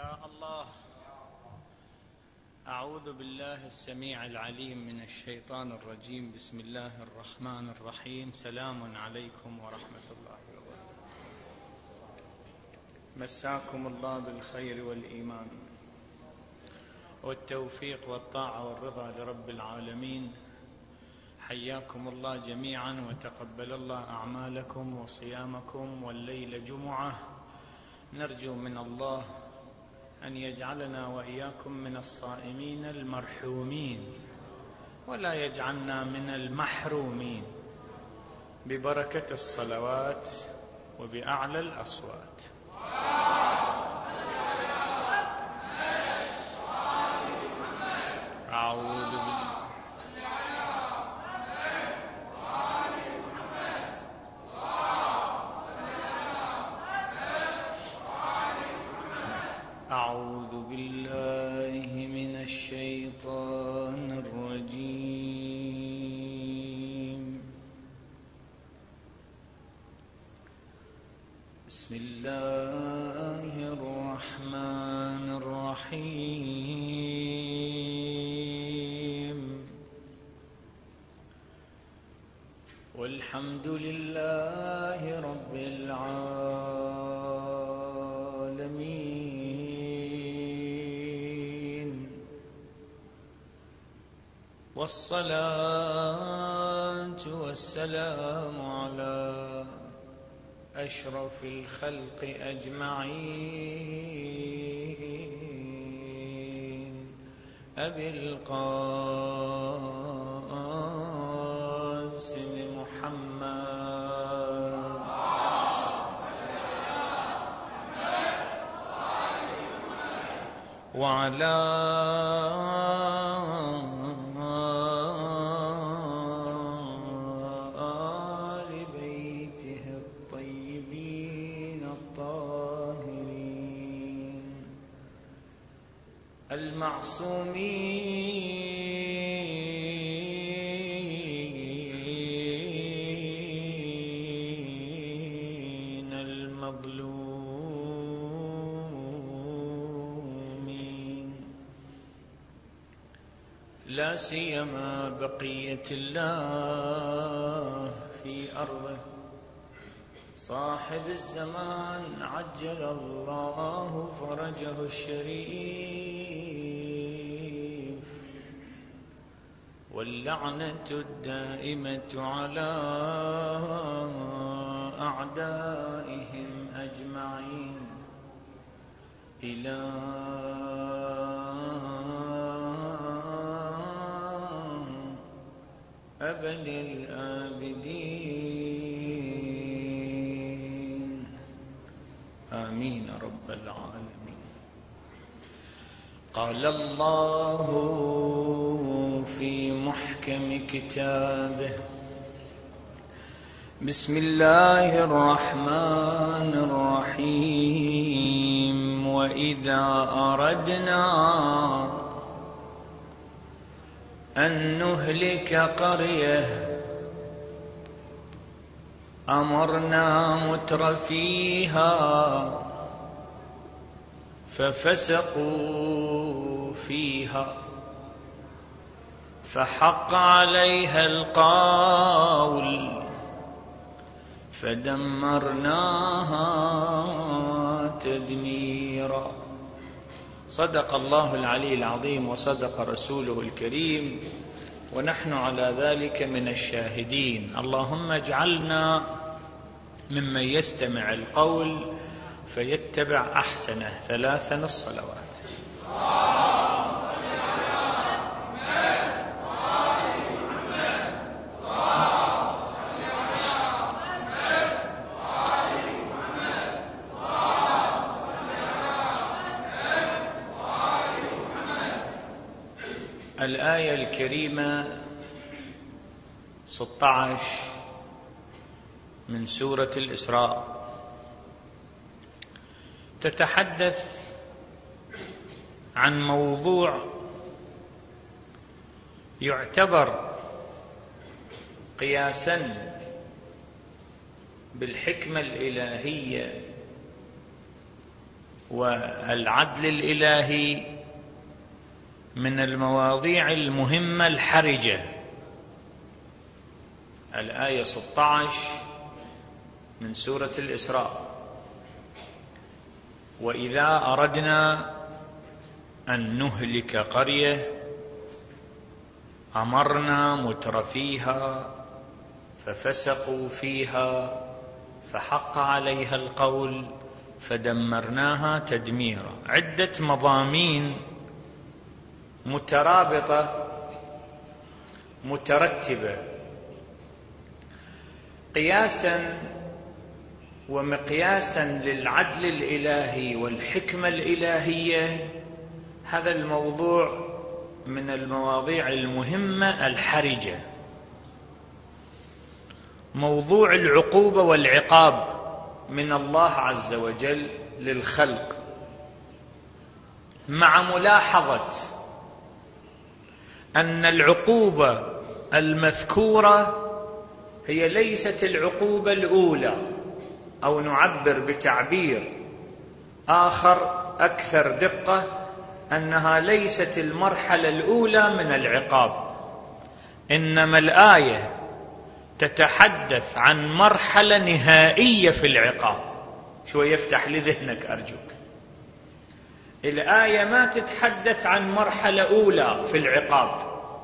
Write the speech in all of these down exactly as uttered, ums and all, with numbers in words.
يا الله. أعوذ بالله السميع العليم من الشيطان الرجيم. بسم الله الرحمن الرحيم. سلام عليكم ورحمة الله وبركاته. مساكم الله بالخير والإيمان والتوفيق والطاعة والرضا لرب العالمين. حياكم الله جميعا وتقبل الله أعمالكم وصيامكم. والليل جمعة، نرجو من الله أن يجعلنا وإياكم من الصائمين المرحومين ولا يجعلنا من المحرومين ببركة الصلوات وبأعلى الأصوات. أعوذ بالله أعوذ بالله من الشيطان الرجيم. بسم الله الرحمن الرحيم. والحمد لله رب العالمين، والصلاة والسلام على أشرف الخلق أجمعين، أبي القاسم محمد وعلى آل بيته الطيبين الطاهرين المعصومين المظلومين، لا سيما بقية الله في أرضه، صاحب الزمان عجل الله فرجه الشريف، واللعنة الدائمة على أعدائهم أجمعين إلى أبد الآبدين. آمين رب العالمين. قال الله في محكم كتابه: بسم الله الرحمن الرحيم. وإذا أردنا أن نهلك قرية أمرنا مترفيها ففسقوا فيها فحق عليها القول فدمرناها تدميرا. صدق الله العلي العظيم وصدق رسوله الكريم، ونحن على ذلك من الشاهدين. اللهم اجعلنا ممن يستمع القول فيتبع أحسنه. ثلاثا الصلوات. الآية الكريمة ستة عشر من سورة الإسراء تتحدث عن موضوع يعتبر قياسا بالحكمة الإلهية والعدل الإلهي من المواضيع المهمة الحرجة. الآية ستة عشر من سورة الإسراء: وإذا أردنا أن نهلك قرية أمرنا مترفيها ففسقوا فيها فحق عليها القول فدمرناها تدميرا. عدة مضامين مترابطة مترتبة قياسا ومقياسا للعدل الإلهي والحكمة الإلهية. هذا الموضوع من المواضيع المهمة الحرجة، موضوع العقوبة والعقاب من الله عز وجل للخلق، مع ملاحظة أن العقوبة المذكورة هي ليست العقوبة الأولى، أو نعبر بتعبير آخر أكثر دقة أنها ليست المرحلة الأولى من العقاب، إنما الآية تتحدث عن مرحلة نهائية في العقاب. شوي يفتح لذهنك أرجوك. الآية ما تتحدث عن مرحلة أولى في العقاب،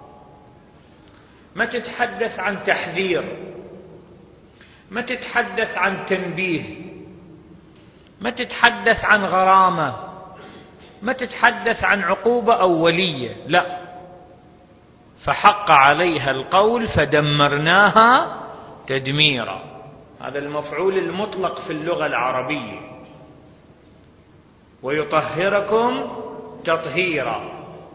ما تتحدث عن تحذير، ما تتحدث عن تنبيه، ما تتحدث عن غرامة، ما تتحدث عن عقوبة أولية، لا، فحق عليها القول فدمرناها تدميرا. هذا المفعول المطلق في اللغة العربية. ويطهركم تطهيرا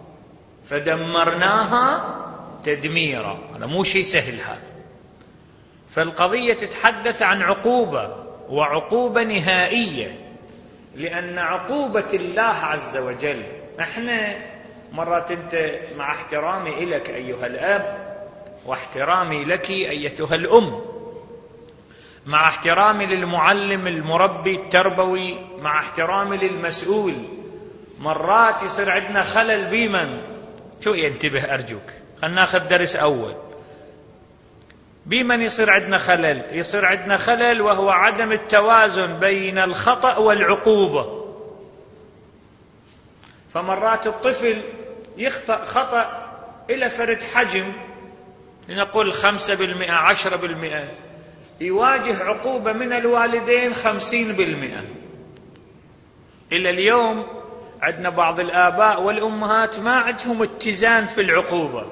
فدمرناها تدميرا. هذا مو شيء سهل هذا. فالقضية تتحدث عن عقوبة، وعقوبة نهائية، لأن عقوبة الله عز وجل، احنا مرات انت مع احترامي إليك أيها الأب واحترامي لك أيتها الأم، مع احترامي للمعلم المربي التربوي، مع احترامي للمسؤول، مرات يصير عندنا خلل بمن شو ينتبه أرجوك، خلنا ناخذ درس أول. بمن يصير عندنا خلل؟ يصير عندنا خلل وهو عدم التوازن بين الخطأ والعقوبة. فمرات الطفل يخطأ خطأ إلى فرد حجم، لنقول خمسة بالمئة عشرة بالمئة، يواجه عقوبة من الوالدين خمسين بالمئة. إلى اليوم عندنا بعض الآباء والأمهات ما عندهم اتزان في العقوبة،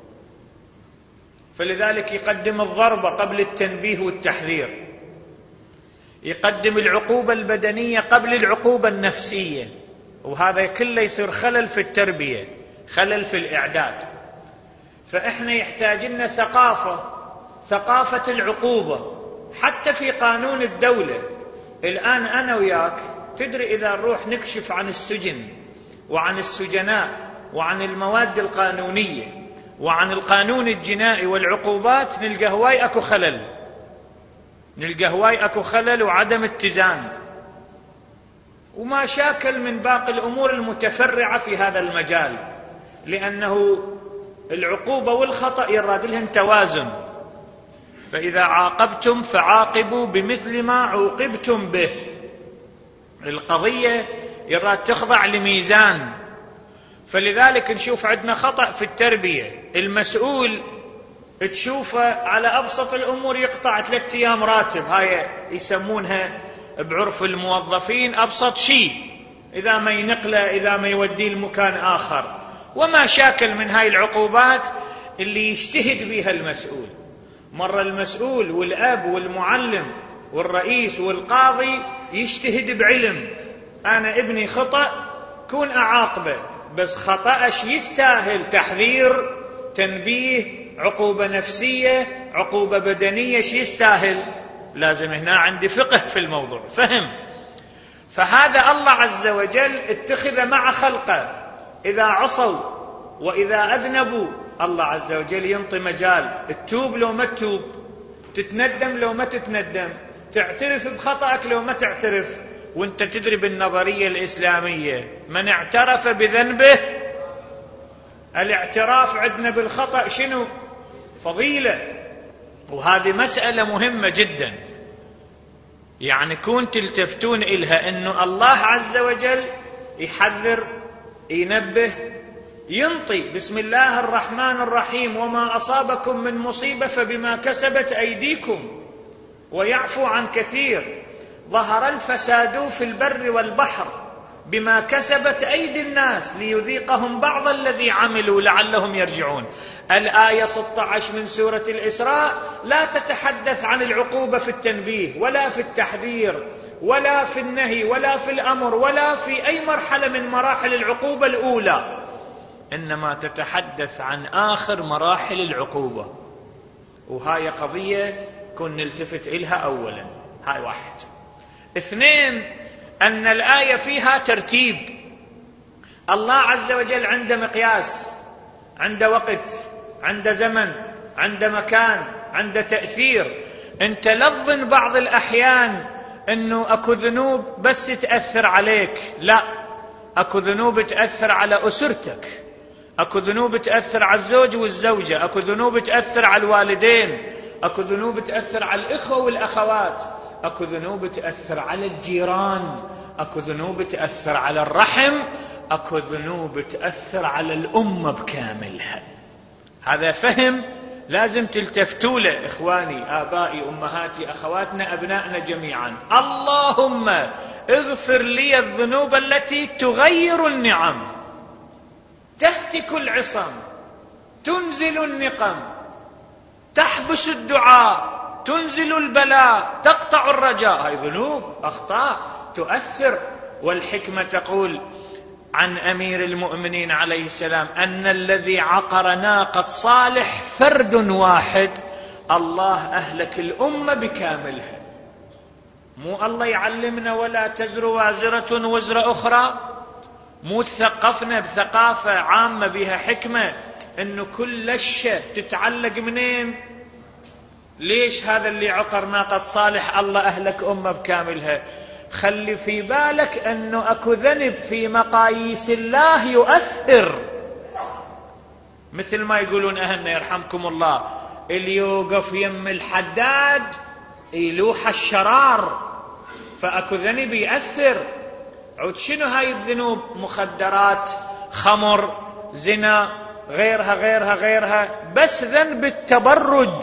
فلذلك يقدم الضربة قبل التنبيه والتحذير، يقدم العقوبة البدنية قبل العقوبة النفسية، وهذا كله يصير خلل في التربية، خلل في الإعداد. فإحنا يحتاج لنا ثقافة، ثقافة العقوبة حتى في قانون الدولة. الآن أنا وياك تدري إذا نروح نكشف عن السجن وعن السجناء وعن المواد القانونية وعن القانون الجنائي والعقوبات، نلقى هواي أكو خلل، نلقى هواي أكو خلل وعدم اتزان وما شاكل من باقي الأمور المتفرعة في هذا المجال، لأنه العقوبة والخطأ يراد لهم توازن. فإذا عاقبتم فعاقبوا بمثل ما عوقبتم به. القضية يراد تخضع لميزان. فلذلك نشوف عندنا خطأ في التربية، المسؤول تشوفه على أبسط الأمور يقطع ثلاثة أيام راتب، هاي يسمونها بعرف الموظفين أبسط شيء، إذا ما ينقله، إذا ما يوديه لمكان آخر. وما شاكل من هاي العقوبات اللي يجتهد بها المسؤول. مرة المسؤول والأب والمعلم والرئيس والقاضي يجتهد بعلم، أنا ابني خطأ كون أعاقبه، بس خطأش يستاهل تحذير، تنبيه، عقوبة نفسية، عقوبة بدنية، شي يستاهل؟ لازم هنا عندي فقه في الموضوع، فهم. فهذا الله عز وجل اتخذ مع خلقه، إذا عصوا وإذا أذنبوا الله عز وجل ينطي مجال، تتوب لو ما تتوب، تتندم لو ما تتندم، تعترف بخطأك لو ما تعترف، وانت تدري بالنظرية الإسلامية من اعترف بذنبه، الاعتراف عندنا بالخطأ شنو؟ فضيلة. وهذه مسألة مهمة جدا، يعني كون تلتفتون إلها أنه الله عز وجل يحذر، ينبه، ينطي بسم الله الرحمن الرحيم وما أصابكم من مصيبة فبما كسبت أيديكم ويعفو عن كثير، ظهر الفساد في البر والبحر بما كسبت أيدي الناس ليذيقهم بعض الذي عملوا لعلهم يرجعون. الآية ستة عشر من سورة الإسراء لا تتحدث عن العقوبة في التنبيه ولا في التحذير ولا في النهي ولا في الأمر ولا في أي مرحلة من مراحل العقوبة الأولى، إنما تتحدث عن آخر مراحل العقوبة. وهاي قضية كن نلتفت إلها أولا. هاي واحد. اثنين، أن الآية فيها ترتيب. الله عز وجل عنده مقياس، عنده وقت، عنده زمن، عنده مكان، عنده تأثير. أنت لظن بعض الأحيان أنه أكو ذنوب بس تأثر عليك، لا، أكو ذنوب تأثر على أسرتك، أكو ذنوب تأثر على الزوج والزوجة، أكو ذنوب تأثر على الوالدين، أكو ذنوب تأثر على الإخوة والأخوات، أكو ذنوب تأثر على الجيران، أكو ذنوب تأثر على الرحم، أكو ذنوب تأثر على الأمة بكاملها. هذا فهم لازم تلتفتوا له إخواني، آبائي، أمهاتي، أخواتنا، أبنائنا جميعا. اللهم اغفر لي الذنوب التي تغير النعم، تهتك العصم، تنزل النقم، تحبس الدعاء، تنزل البلاء، تقطع الرجاء. هاي ذنوب، أخطاء تؤثر. والحكمة تقول عن أمير المؤمنين عليه السلام أن الذي عقر ناقة صالح فرد واحد الله أهلك الأمة بكاملها. مو الله يعلمنا ولا تزر وازرة وزر أخرى، مو تثقفنا بثقافة عامة بها حكمة أنه كل الشيء تتعلق منين؟ ليش هذا اللي عقر ناقة صالح الله أهلك أمة بكاملها؟ خلي في بالك أنه أكو ذنب في مقاييس الله يؤثر، مثل ما يقولون أهلنا يرحمكم الله اللي يوقف يم الحداد يلوح الشرار، فأكو ذنب يأثر. عود شنو هاي الذنوب؟ مخدرات، خمر، زنا، غيرها غيرها غيرها. بس ذنب التبرج،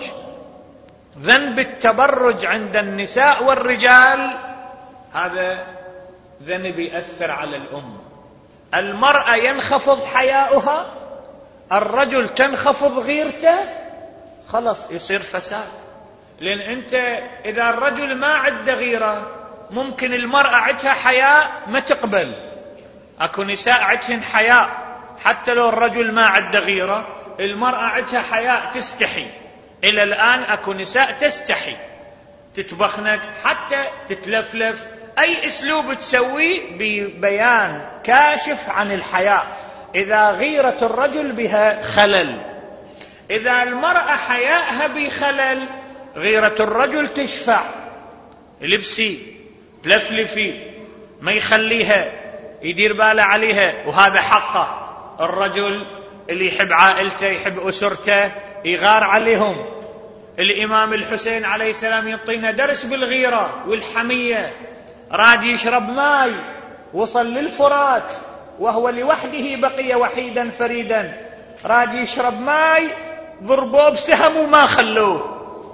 ذنب التبرج عند النساء والرجال، هذا ذنب يأثر على الأمة. المرأة ينخفض حياؤها، الرجل تنخفض غيرته، خلص يصير فساد. لأن أنت إذا الرجل ما عنده غيرة، ممكن المرأة عندها حياء ما تقبل. أكو نساء عندهن حياء حتى لو الرجل ما عنده غيرة، المرأة عندها حياء تستحي. إلى الآن أكو نساء تستحي، تتبخنك حتى تتلفلف، أي أسلوب تسويه ببيان كاشف عن الحياء. إذا غيرة الرجل بها خلل، إذا المرأة حياءها بخلل، غيرة الرجل تشفع، لبسي تلفلفي، ما يخليها، يدير باله عليها. وهذا حقه. الرجل اللي يحب عائلته، يحب أسرته، يغار عليهم. الإمام الحسين عليه السلام يعطينا درس بالغيرة والحمية. راد يشرب ماي، وصل للفرات وهو لوحده بقي وحيدا فريدا، راد يشرب ماي، ضربوه بسهم وما خلوه.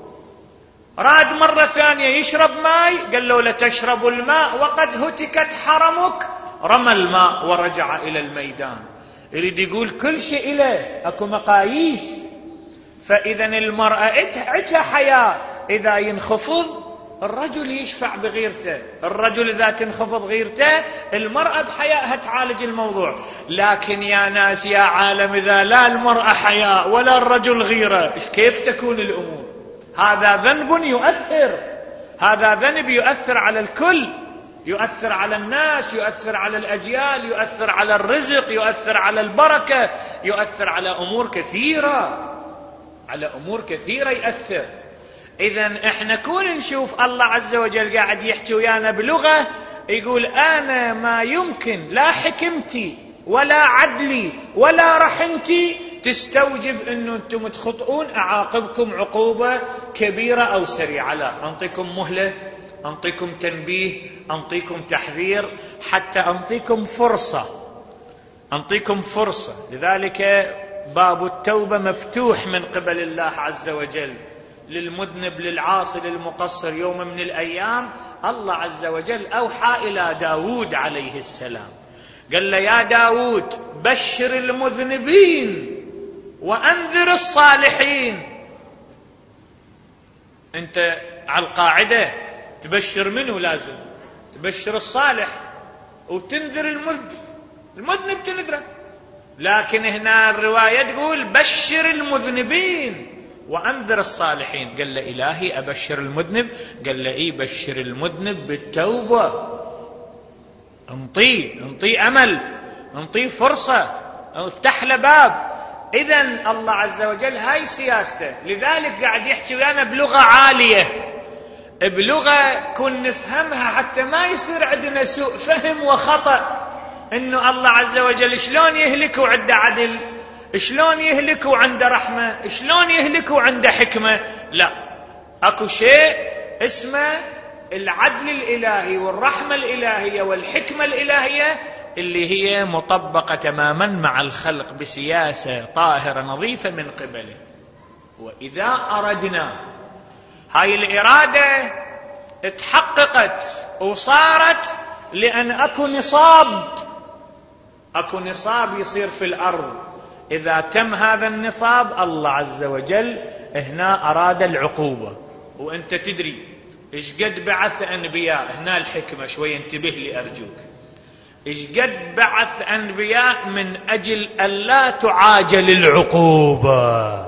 راد مرة ثانية يشرب ماي، قال له لتشرب الماء وقد هتكت حرمك، رمى الماء ورجع إلى الميدان. يريد يقول كل شيء إله، أكو مقاييس. فإذا المرأة عندها حياة، إذا ينخفض الرجل يشفع بغيرته، الرجل إذا تنخفض غيرته المرأة بحياءها تعالج الموضوع. لكن يا ناس يا عالم، إذا لا المرأة حياء ولا الرجل غيرة، كيف تكون الأمور؟ هذا ذنب يؤثر، هذا ذنب يؤثر على الكل، يؤثر على الناس، يؤثر على الأجيال، يؤثر على الرزق، يؤثر على البركة، يؤثر على أمور كثيرة، على أمور كثيرة يأثر. إذن إحنا كون نشوف الله عز وجل قاعد يحكي ويانا بلغة يقول أنا ما يمكن لا حكمتي ولا عدلي ولا رحمتي تستوجب أنه أنتم تخطئون أعاقبكم عقوبة كبيرة أو سريعة. لا، أنطيكم مهلة، أنطيكم تنبيه، أنطيكم تحذير، حتى أنطيكم فرصة، أنطيكم فرصة. لذلك باب التوبة مفتوح من قبل الله عز وجل للمذنب للعاصي للمقصر. يوم من الأيام الله عز وجل أوحى إلى داود عليه السلام، قال له يا داود بشر المذنبين وأنذر الصالحين. أنت على القاعدة تبشر منه، لازم تبشر الصالح وتنذر المذنب، المذنب تنذره. لكن هنا الرواية تقول بشر المذنبين وأنذر الصالحين. قال له إلهي أبشر المذنب؟ قال له إيه، بشر المذنب بالتوبة، انطيه انطيه أمل، انطيه فرصة، افتح له باب. إذن الله عز وجل هاي سياسته. لذلك قاعد يحكي ويانا بلغة عالية، بلغة كن نفهمها حتى ما يصير عندنا سوء فهم وخطأ، إنه الله عز وجل شلون يهلك وعنده عدل، شلون يهلك وعنده رحمة، شلون يهلك وعنده حكمة. لا، أكو شيء اسمه العدل الإلهي والرحمة الإلهية والحكمة الإلهية اللي هي مطبقة تماما مع الخلق بسياسة طاهرة نظيفة من قبله. وإذا أردنا هاي الإرادة اتحققت وصارت، لأن أكو نصاب، أكو نصاب يصير في الأرض. إذا تم هذا النصاب الله عز وجل هنا أراد العقوبة. وأنت تدري إيش قد بعث أنبياء، هنا الحكمة شوي انتبه لي أرجوك، إيش قد بعث أنبياء من أجل ألا تعاجل العقوبة.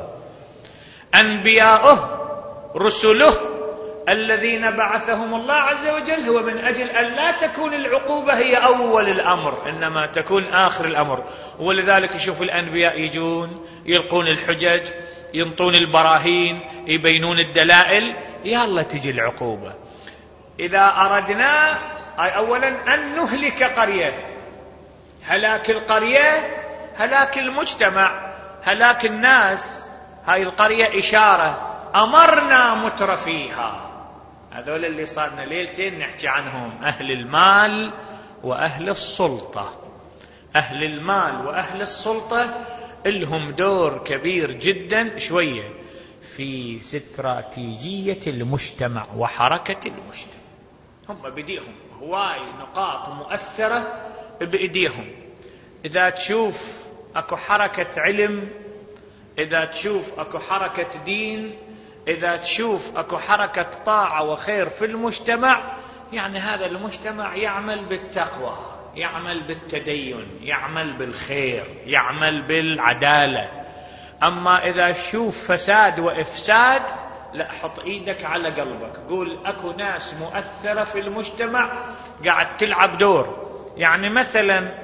أنبياؤه رسله الذين بعثهم الله عز وجل هو من أجل ألا تكون العقوبة هي أول الأمر، إنما تكون آخر الأمر. ولذلك يشوف الأنبياء يجون يلقون الحجج، ينطون البراهين، يبينون الدلائل، يلا تجي العقوبة. إذا أردنا أي أولا أن نهلك قرية، هلاك القرية هلاك المجتمع، هلاك الناس، هاي القرية إشارة أمرنا مترفيها. هذول اللي صارنا ليلتين نحكي عنهم، أهل المال وأهل السلطة. أهل المال وأهل السلطة لهم دور كبير جدا شوية في استراتيجية المجتمع وحركة المجتمع. هم بديهم هواي نقاط مؤثرة بإيديهم. إذا تشوف أكو حركة علم، إذا تشوف أكو حركة دين، إذا تشوف أكو حركة طاعة وخير في المجتمع، يعني هذا المجتمع يعمل بالتقوى، يعمل بالتدين، يعمل بالخير، يعمل بالعدالة. أما إذا تشوف فساد وإفساد، لا، حط إيدك على قلبك، قول أكو ناس مؤثرة في المجتمع قاعد تلعب دور. يعني مثلا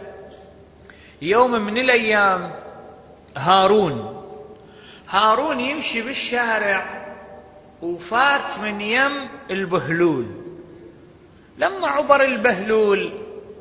يوم من الأيام هارون هارون يمشي بالشارع وفات من يم البهلول. لما عبر البهلول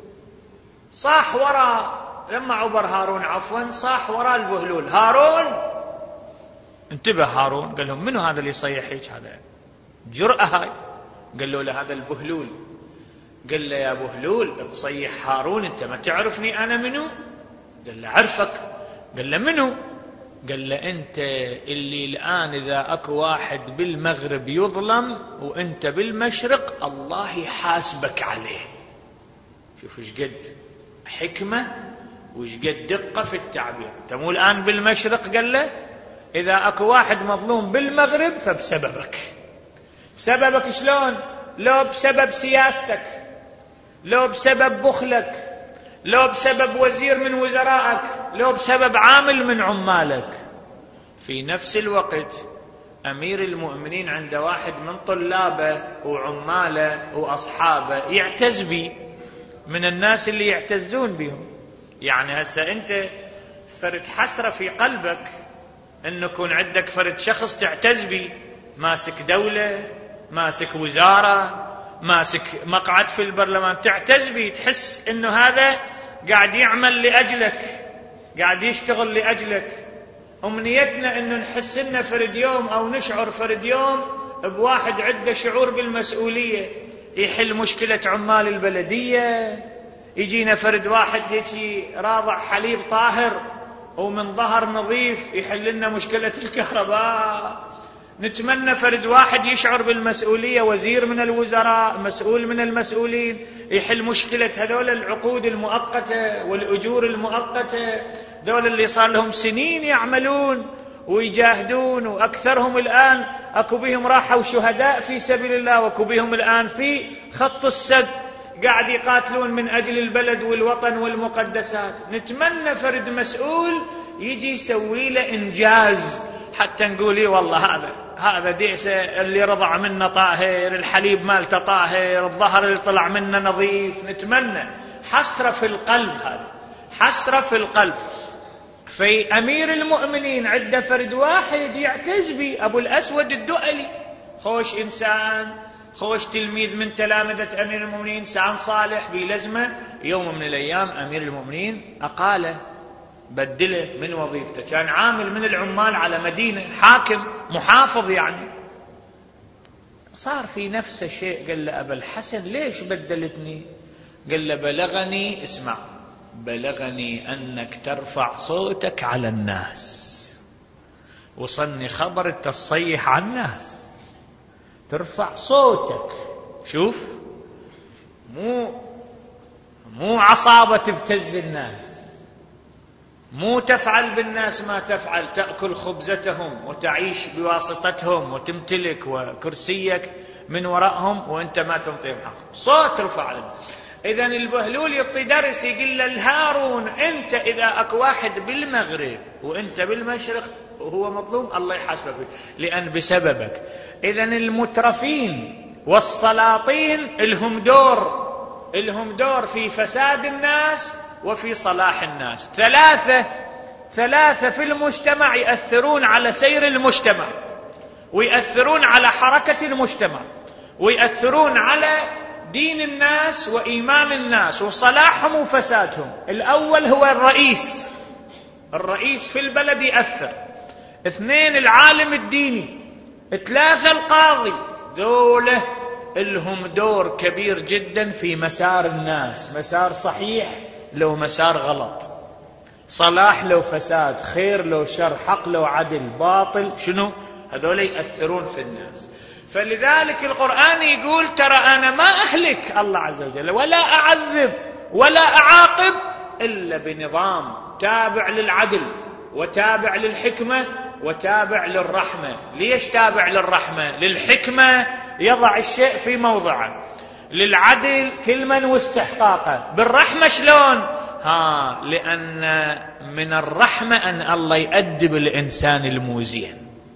صاح وراء، لما عبر هارون عفوا صاح وراء البهلول. هارون انتبه، هارون قال لهم منو هذا اللي يصيح هيك؟ هذا جرأة هاي. قال له له هذا البهلول. قال له يا بهلول تصيح هارون، انت ما تعرفني انا منو؟ قال له عرفك. قال له منو؟ قال له أنت اللي الآن إذا أكو واحد بالمغرب يظلم وأنت بالمشرق الله يحاسبك عليه. شوف إيش قد حكمة وإيش قد دقة في التعبير. أنت مو الآن بالمشرق، قال له إذا أكو واحد مظلوم بالمغرب فبسببك. بسببك شلون؟ لو بسبب سياستك، لو بسبب بخلك، لو بسبب وزير من وزرائك، لو بسبب عامل من عمالك. في نفس الوقت أمير المؤمنين عند واحد من طلابه وعماله وأصحابه يعتز بي، من الناس اللي يعتزون بهم. يعني هسه أنت فرد حسرة في قلبك أن يكون عندك فرد شخص تعتز بي، ماسك دولة، ماسك وزارة، ماسك مقعد في البرلمان تعتز به، تحس انه هذا قاعد يعمل لأجلك، قاعد يشتغل لأجلك. أمنيتنا انه نحس لنا فرد يوم او نشعر فرد يوم بواحد عنده شعور بالمسؤولية، يحل مشكلة عمال البلدية، يجينا فرد واحد هيك راضع حليب طاهر ومن ظهر نظيف يحل لنا مشكلة الكهرباء. نتمنى فرد واحد يشعر بالمسؤولية، وزير من الوزراء، مسؤول من المسؤولين، يحل مشكلة هذول العقود المؤقتة والأجور المؤقتة، دول اللي صار لهم سنين يعملون ويجاهدون، وأكثرهم الآن أكو بهم راحوا شهداء في سبيل الله، وأكو بهم الآن في خط السد قاعد يقاتلون من أجل البلد والوطن والمقدسات. نتمنى فرد مسؤول يجي يسوي له إنجاز حتى نقول والله هذا هذا ديسة اللي رضع منه طاهر، الحليب مالته طاهر، الظهر اللي طلع منه نظيف. نتمنى حسرة في القلب، هذا حسرة في القلب. في أمير المؤمنين عنده فرد واحد يعتز به، أبو الأسود الدؤلي، خوش إنسان، خوش تلميذ من تلامذة أمير المؤمنين، إنسان صالح بلزمة. يوم من الأيام أمير المؤمنين أقاله، بدله من وظيفته، كان عامل من العمال على مدينة، حاكم محافظ يعني. صار في نفس الشيء، قال له أبا الحسن ليش بدلتني؟ قال له بلغني، اسمع، بلغني أنك ترفع صوتك على الناس، وصلني خبر تصيح على الناس، ترفع صوتك، شوف، مو مو عصابة تبتز الناس، مو تفعل بالناس ما تفعل، تأكل خبزتهم وتعيش بواسطتهم وتمتلك وكرسيك من وراءهم وانت ما تنطيهم حق، صوت رفع على الناس. إذن البهلول يعطي درس، يقول له الهارون انت اذا اكو واحد بالمغرب وانت بالمشرق وهو مظلوم الله يحاسبك فيه، لان بسببك. إذن المترفين والسلاطين الهم دور، الهم دور في فساد الناس وفي صلاح الناس. ثلاثة ثلاثة في المجتمع يأثرون على سير المجتمع، ويأثرون على حركة المجتمع، ويأثرون على دين الناس وإيمان الناس وصلاحهم وفسادهم. الأول هو الرئيس، الرئيس في البلد يأثر. اثنين العالم الديني. ثلاثة القاضي. دولة لهم دور كبير جدا في مسار الناس، مسار صحيح لو مسار غلط، صلاح لو فساد، خير لو شر، حق لو عدل، باطل شنو، هذول يأثرون في الناس. فلذلك القرآن يقول ترى أنا ما أهلك الله عز وجل ولا أعذب ولا أعاقب إلا بنظام تابع للعدل وتابع للحكمة وتابع للرحمة. ليش تابع للرحمة؟ للحكمة يضع الشيء في موضعه، للعدل كلمة واستحقاقه. بالرحمة شلون؟ ها، لأن من الرحمة أن الله يؤدب الإنسان الموزين،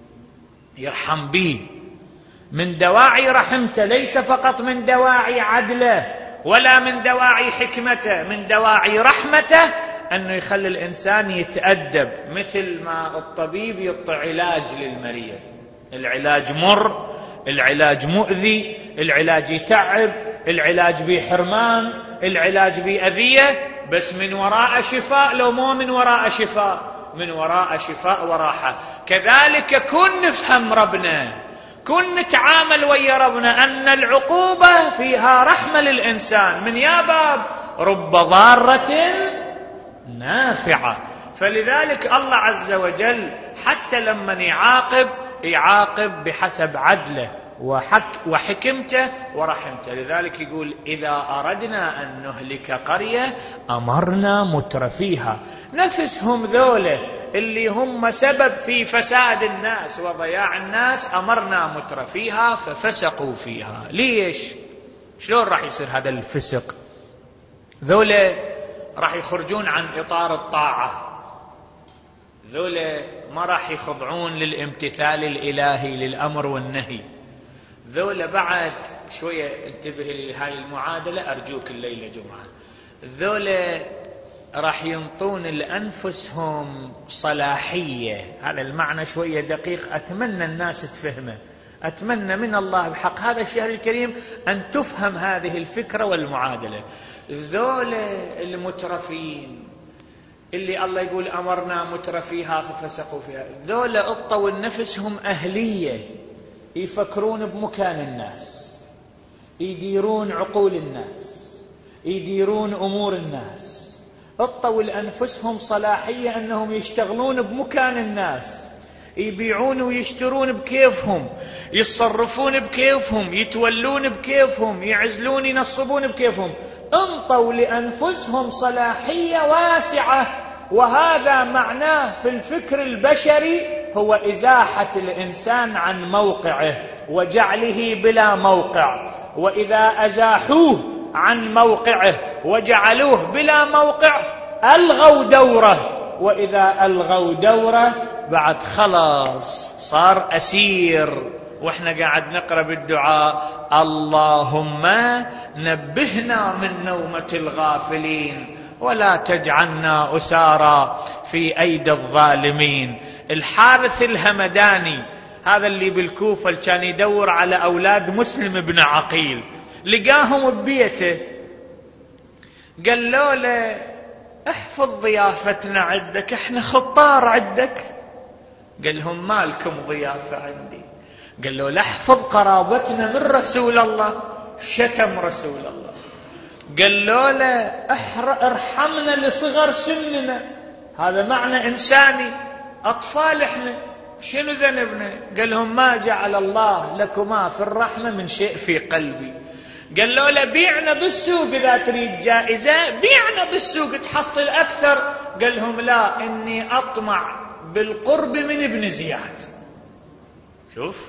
يرحم به من دواعي رحمته، ليس فقط من دواعي عدله ولا من دواعي حكمته، من دواعي رحمته أنه يخلي الإنسان يتأدب. مثل ما الطبيب يعطي علاج للمريض، العلاج مر، العلاج مؤذي، العلاج يتعب، العلاج بحرمان، العلاج بأذية، بس من وراء شفاء. لو مو من وراء شفاء، من وراء شفاء وراحة. كذلك كن نفهم ربنا، كن نتعامل ويا ربنا أن العقوبة فيها رحمة للإنسان. من يا باب رب ضارة نافعة. فلذلك الله عز وجل حتى لما يعاقب يعاقب بحسب عدله وحك وحكمته ورحمته. لذلك يقول إذا أردنا أن نهلك قرية أمرنا مترفيها. نفسهم ذوله اللي هم سبب في فساد الناس وضياع الناس، أمرنا مترفيها ففسقوا فيها. ليش؟ شلون راح يصير هذا الفسق؟ ذوله راح يخرجون عن إطار الطاعة، ذوله ما راح يخضعون للامتثال الإلهي للأمر والنهي، ذولا بعد شوية انتبه لهاي المعادلة أرجوك الليلة جمعة، ذولا راح ينطون لأنفسهم صلاحية. هذا المعنى شوية دقيق أتمنى الناس تفهمه. أتمنى من الله بحق هذا الشهر الكريم أن تفهم هذه الفكرة والمعادلة. ذول المترفين اللي الله يقول أمرنا مترفيها ففسقوا فيها، ذول أطوا نفسهم أهلية، يفكرون بمكان الناس، يديرون عقول الناس، يديرون أمور الناس، اطوا لأنفسهم صلاحية أنهم يشتغلون بمكان الناس، يبيعون ويشترون بكيفهم، يتصرفون بكيفهم، يتولون بكيفهم، يعزلون ينصبون بكيفهم. انطوا لأنفسهم صلاحية واسعة، وهذا معناه في الفكر البشري هو إزاحة الإنسان عن موقعه وجعله بلا موقع. وإذا أزاحوه عن موقعه وجعلوه بلا موقع ألغوا دوره، وإذا ألغوا دوره بعد خلاص صار أسير. وإحنا قاعد نقرأ بالدعاء اللهم نبهنا من نومة الغافلين ولا تجعلنا أسارى في أيدي الظالمين. الحارث الهمداني هذا اللي بالكوفة اللي كان يدور على أولاد مسلم بن عقيل، لقاهم ببيته، قال له احفظ ضيافتنا عندك، احنا خطار عندك. قال لهم ما لكم ضيافة عندي. قال له احفظ قرابتنا من رسول الله، شتم رسول الله. قال له ارحمنا لصغر سننا، هذا معنى إنساني، أطفال احنا، شنو ذنبنا؟ قال لهم ما جعل الله لكما في الرحمة من شيء في قلبي. قال له لا بيعنا بالسوق إذا تريد جائزة، بيعنا بالسوق تحصل أكثر. قال لهم لا، إني أطمع بالقرب من ابن زياد. شوف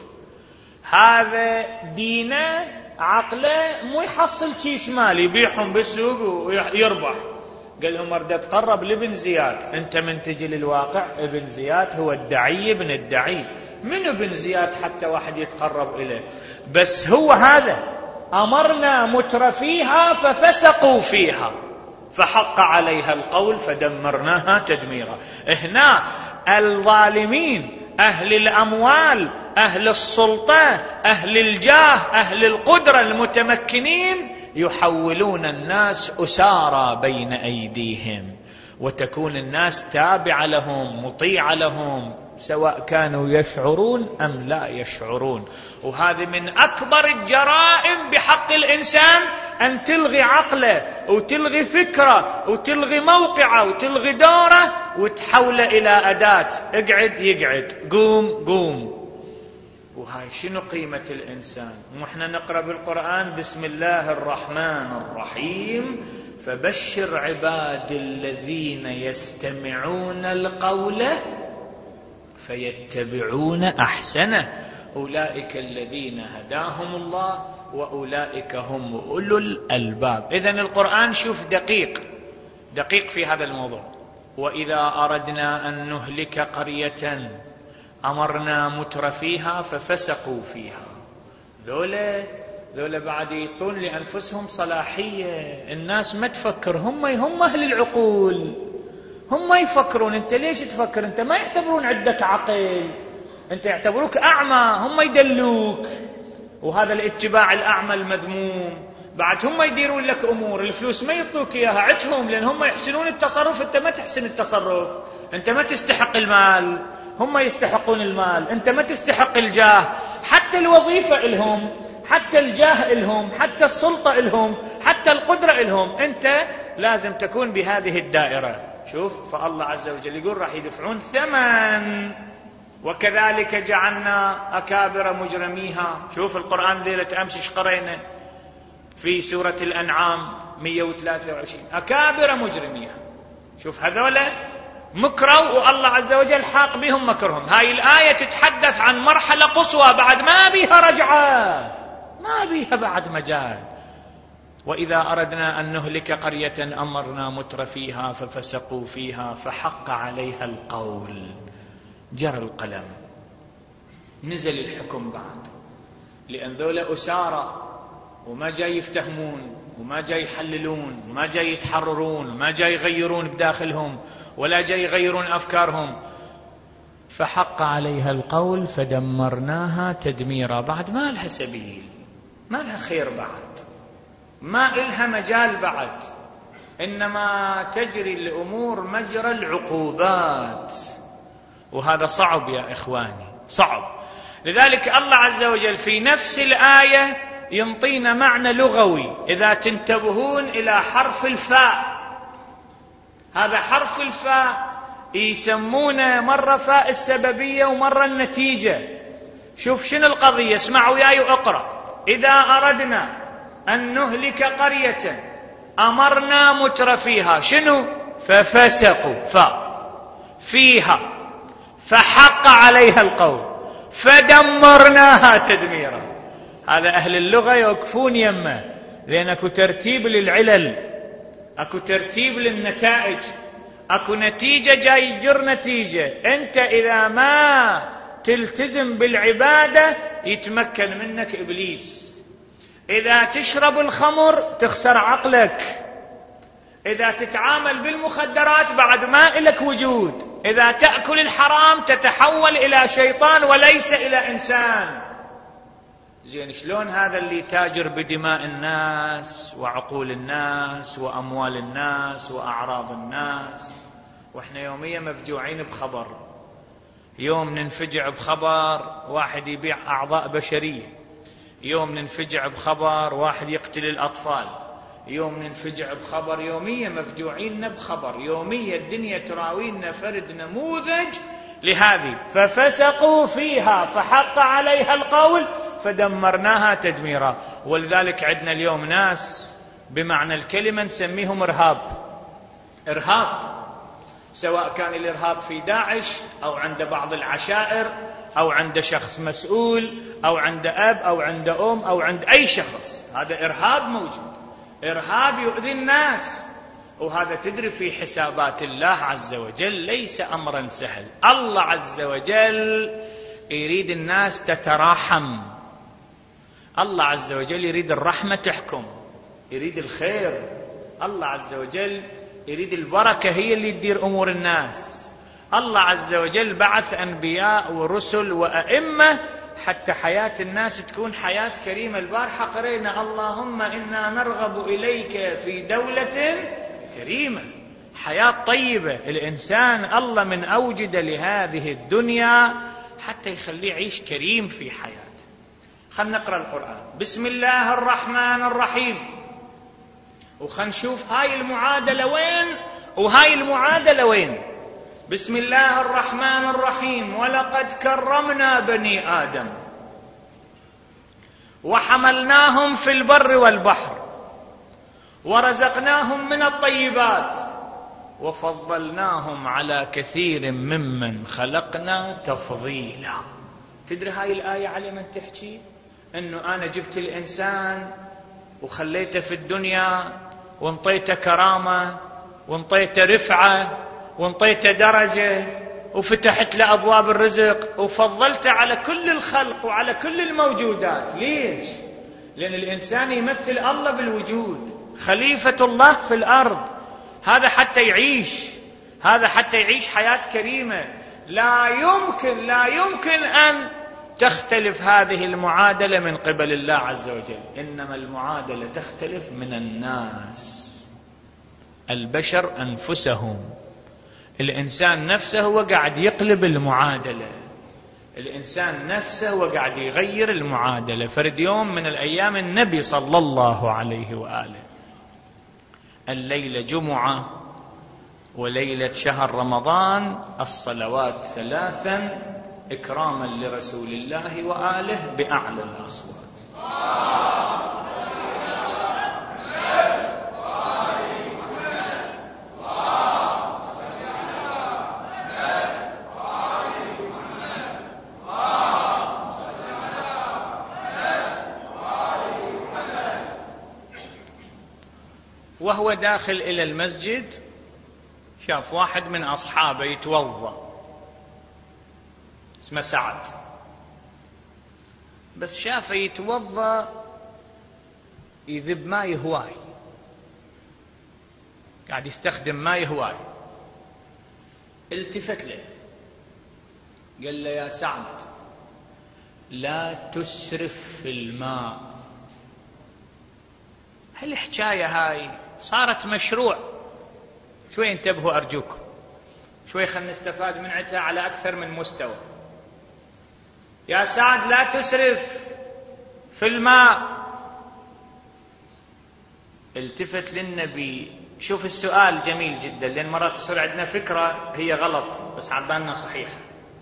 هذا دينه عقله مو يحصل كيس مال يبيعهم بالسوق ويربح. قال لهم أريد أتقرب لابن زياد. أنت من تجي للواقع ابن زياد هو الدعي ابن الدعي، من ابن زياد حتى واحد يتقرب إليه؟ بس هو هذا أمرنا مترفيها ففسقوا فيها فحق عليها القول فدمرناها تدميرا. هنا الظالمين، أهل الأموال، أهل السلطة، أهل الجاه، أهل القدرة، المتمكنين، يحولون الناس أسارى بين أيديهم، وتكون الناس تابعة لهم مطيعة لهم سواء كانوا يشعرون أم لا يشعرون. وهذه من أكبر الجرائم بحق الإنسان، أن تلغي عقله وتلغي فكره وتلغي موقعه وتلغي دوره وتحوله إلى أداة، اقعد يقعد، قوم قوم. وهاي شنو قيمة الإنسان؟ وإحنا نقرأ بالقرآن بسم الله الرحمن الرحيم فبشر عباد الذين يستمعون القول فيتبعون أحسنه أولئك الذين هداهم الله وأولئك هم أولو الألباب. إذن القرآن شوف دقيق دقيق في هذا الموضوع. وإذا أردنا أن نهلك قرية أمرنا مترفيها ففسقوا فيها. ذولا ذولا بعد يطون لأنفسهم صلاحية. الناس ما تفكر، هم هم أهل العقول، هم يفكرون. أنت ليش تفكر؟ أنت ما يعتبرون عندك عقل، أنت يعتبروك أعمى، هم يدلوك. وهذا الاتباع الأعمى المذموم. بعد هم يديرون لك أمور، الفلوس ما يطلوك إياها عدهم، لأن هم يحسنون التصرف، أنت ما تحسن التصرف، أنت ما تستحق المال، هم يستحقون المال، أنت ما تستحق الجاه. حتى الوظيفة إلهم، حتى الجاه إلهم، حتى السلطة إلهم، حتى القدرة إلهم. أنت لازم تكون بهذه الدائرة. شوف فالله عز وجل يقول راح يدفعون ثمن. وكذلك جعلنا أكابر مجرميها. شوف القرآن ليلة أمس ايش قرينا في سورة الأنعام مئة وثلاثة وعشرين، أكابر مجرميها. شوف هذولا مكروا والله عز وجل حاق بهم مكرهم. هاي الآية تتحدث عن مرحلة قصوى بعد ما بيها رجعة، ما بيها بعد مجال. وإذا أردنا أن نهلك قرية أمرنا مترفيها ففسقوا فيها فحق عليها القول، جرى القلم، نزل الحكم بعد. لأن ذولا أسارى وما جاي يفتهمون وما جاي يحللون وما جاي يتحررون وما جاي يغيرون بداخلهم ولا جاي يغيرون أفكارهم. فحق عليها القول فدمرناها تدميرا. بعد ما لها سبيل، ما لها خير بعد، ما لها مجال بعد، إنما تجري الأمور مجرى العقوبات، وهذا صعب يا إخواني، صعب. لذلك الله عز وجل في نفس الآية ينطينا معنى لغوي إذا تنتبهون إلى حرف الفاء. هذا حرف الفاء يسمونه مرة فاء السببية ومرة النتيجة. شوف شنو القضية، اسمعوا وياي واقرأ. إذا أردنا أن نهلك قرية أمرنا مترفيها شنو؟ ففسقوا فاء فيها فحق عليها القول فدمرناها تدميرا. هذا أهل اللغة يوقفون يمه، لأن أكو ترتيب للعلل، أكو ترتيب للنتائج، أكو نتيجة جاي يجر نتيجة. أنت إذا ما تلتزم بالعبادة يتمكن منك إبليس. إذا تشرب الخمر تخسر عقلك، إذا تتعامل بالمخدرات بعد ما إلك وجود، إذا تأكل الحرام تتحول إلى شيطان وليس إلى إنسان. زين شلون هذا اللي تاجر بدماء الناس وعقول الناس وأموال الناس وأعراض الناس، وإحنا يوميا مفجوعين بخبر، يوم ننفجع بخبر واحد يبيع أعضاء بشرية، يوم ننفجع بخبر واحد يقتل الأطفال، يوم ننفجع بخبر، يوميا مفجوعين بخبر، يوميا الدنيا تراوينا فرد نموذج لهذه. ففسقوا فيها فحق عليها القول فدمرناها تدميرا. ولذلك عندنا اليوم ناس بمعنى الكلمة نسميهم إرهاب، إرهاب، سواء كان الإرهاب في داعش أو عند بعض العشائر أو عند شخص مسؤول أو عند أب أو عند أم أو عند أي شخص، هذا إرهاب موجود، إرهاب يؤذي الناس. وهذا تدري في حسابات الله عز وجل ليس أمرا سهل. الله عز وجل يريد الناس تتراحم، الله عز وجل يريد الرحمة تحكم، يريد الخير، الله عز وجل يريد البركة هي اللي تدير أمور الناس. الله عز وجل بعث أنبياء ورسل وأئمة حتى حياة الناس تكون حياة كريمة. البارحة قرينا اللهم إنا نرغب إليك في دولة كريمة، حياة طيبة. الإنسان الله من أوجد لهذه الدنيا حتى يخليه يعيش كريم في حياته. خلنا نقرأ القرآن. بسم الله الرحمن الرحيم. وخلنا نشوف هاي المعادلة وين وهاي المعادلة وين. بسم الله الرحمن الرحيم. ولقد كرمنا بني آدم وحملناهم في البر والبحر ورزقناهم من الطيبات وفضلناهم على كثير ممن خلقنا تفضيلا. تدري هاي الآية على من تحكي؟ أنه أنا جبت الإنسان وخليته في الدنيا وانطيته كرامة وانطيته رفعة وانطيته درجة وفتحت له أبواب الرزق وفضلته على كل الخلق وعلى كل الموجودات. ليش؟ لأن الإنسان يمثل الله بالوجود، خليفة الله في الأرض. هذا حتى يعيش، هذا حتى يعيش حياة كريمة. لا يمكن لا يمكن أن تختلف هذه المعادلة من قبل الله عز وجل، إنما المعادلة تختلف من الناس، البشر أنفسهم. الإنسان نفسه هو قاعد يقلب المعادلة، الإنسان نفسه هو قاعد يغير المعادلة. فرد يوم من الأيام النبي صلى الله عليه وآله الليلة جمعة وليلة شهر رمضان، الصلوات ثلاثا إكراما لرسول الله وآله بأعلى الأصوات. وهو داخل إلى المسجد شاف واحد من أصحابه يتوضأ، اسمه سعد، بس شافه يتوضأ يذب ماء هواي، قاعد يستخدم ماء هواي. التفت له قال له يا سعد لا تسرف في الماء. هالحكاية هاي صارت مشروع. شوي انتبهوا أرجوكم، شوي خلنا نستفاد من عندها على أكثر من مستوى. يا سعد لا تسرف في الماء. التفت للنبي، شوف السؤال جميل جدا، لأن مرات تصير عندنا فكرة هي غلط بس عبالنا صحيحة.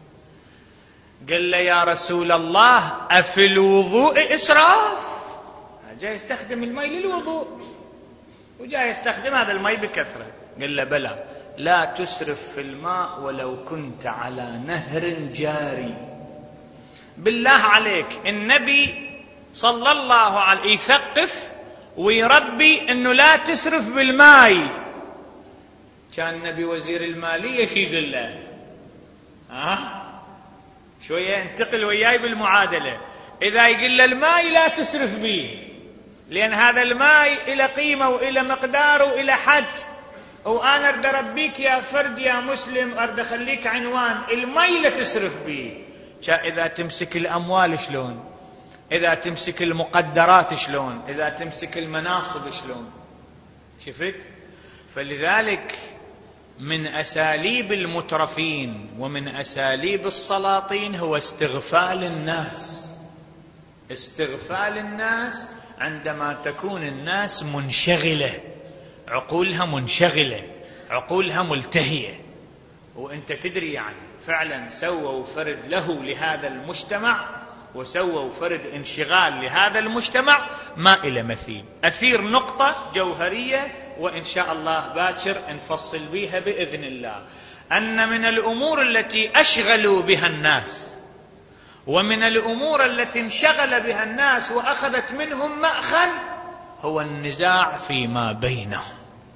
قال له يا رسول الله أفي الوضوء إسراف؟ جاي يستخدم الماء للوضوء وجاي يستخدم هذا الماء بكثرة. قال له بلى، لا تسرف في الماء ولو كنت على نهر جاري. بالله عليك، النبي صلى الله عليه يثقف ويربي انه لا تسرف بالماء. كان النبي وزير المالية شي يقول له؟ ها أه؟ شوية انتقل وياي بالمعادلة. إذا يقول له الماء لا تسرف به، لأن هذا الماء إلى قيمة وإلى مقدار وإلى حد، وأنا أرد أربيك يا فرد يا مسلم، أرد أخليك عنوان الماء لا تسرف به. إذا تمسك الأموال شلون؟ إذا تمسك المقدرات شلون؟ إذا تمسك المناصب شلون؟ شفت؟ فلذلك من أساليب المترفين ومن أساليب السلاطين هو استغفال الناس. استغفال الناس عندما تكون الناس منشغلة، عقولها منشغلة، عقولها ملتهية، وأنت تدري يعني فعلا سووا فرد له لهذا المجتمع، وسووا فرد انشغال لهذا المجتمع ما إلى مثيل. أثير نقطة جوهرية وإن شاء الله باكر نفصل بها بإذن الله، أن من الأمور التي أشغلوا بها الناس ومن الأمور التي انشغل بها الناس وأخذت منهم مأخذ هو النزاع فيما بينهم.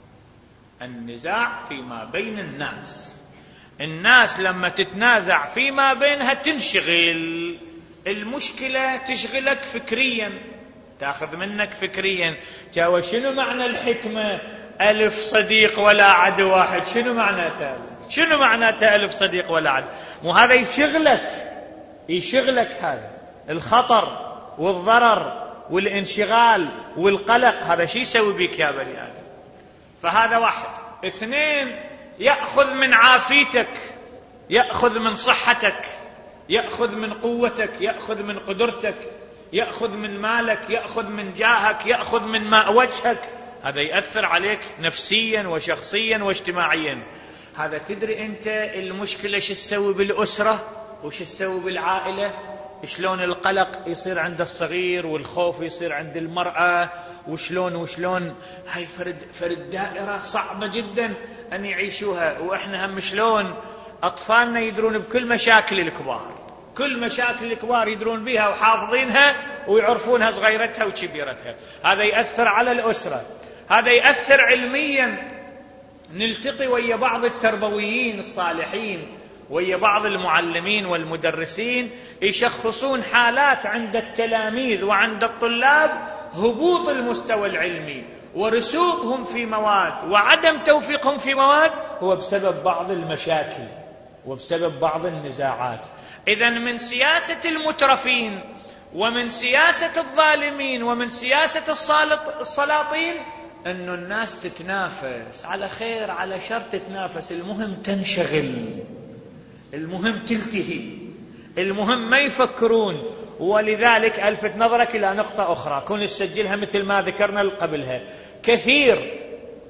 النزاع فيما بين الناس. الناس لما تتنازع فيما بينها تنشغل، المشكلة تشغلك فكريا، تأخذ منك فكريا. جاوة شنو معنى الحكمة ألف صديق ولا عدو واحد؟ شنو معناتها؟ شنو معناتها ألف صديق ولا عدو؟ مو هذا يشغلك، يشغلك هذا الخطر والضرر والانشغال والقلق، هذا شي يسوي بك يا بني آدم. فهذا واحد. اثنين، يأخذ من عافيتك، يأخذ من صحتك، يأخذ من قوتك، يأخذ من قدرتك، يأخذ من مالك، يأخذ من جاهك، يأخذ من ماء وجهك. هذا يأثر عليك نفسيا وشخصيا واجتماعيا. هذا تدري أنت المشكلة شو تسوي بالأسرة وش تسوي بالعائلة؟ شلون القلق يصير عند الصغير والخوف يصير عند المرأة، وشلون وشلون هاي فرد فرد دائرة صعبة جدا أن يعيشوها. وإحنا هم شلون أطفالنا يدرون بكل مشاكل الكبار، كل مشاكل الكبار يدرون بها وحافظينها ويعرفونها صغيرتها وكبيرتها. هذا يأثر على الأسرة. هذا يأثر علميا. نلتقي ويا بعض التربويين الصالحين، ويا بعض المعلمين والمدرسين، يشخصون حالات عند التلاميذ وعند الطلاب هبوط المستوى العلمي ورسوبهم في مواد وعدم توفيقهم في مواد هو بسبب بعض المشاكل وبسبب بعض النزاعات. إذن من سياسة المترفين ومن سياسة الظالمين ومن سياسة السلاطين أن الناس تتنافس على خير على شر، تتنافس، المهم تنشغل، المهم تلتهي، المهم ما يفكرون. ولذلك ألفت نظرك إلى نقطة أخرى كون نسجلها مثل ما ذكرنا قبلها. كثير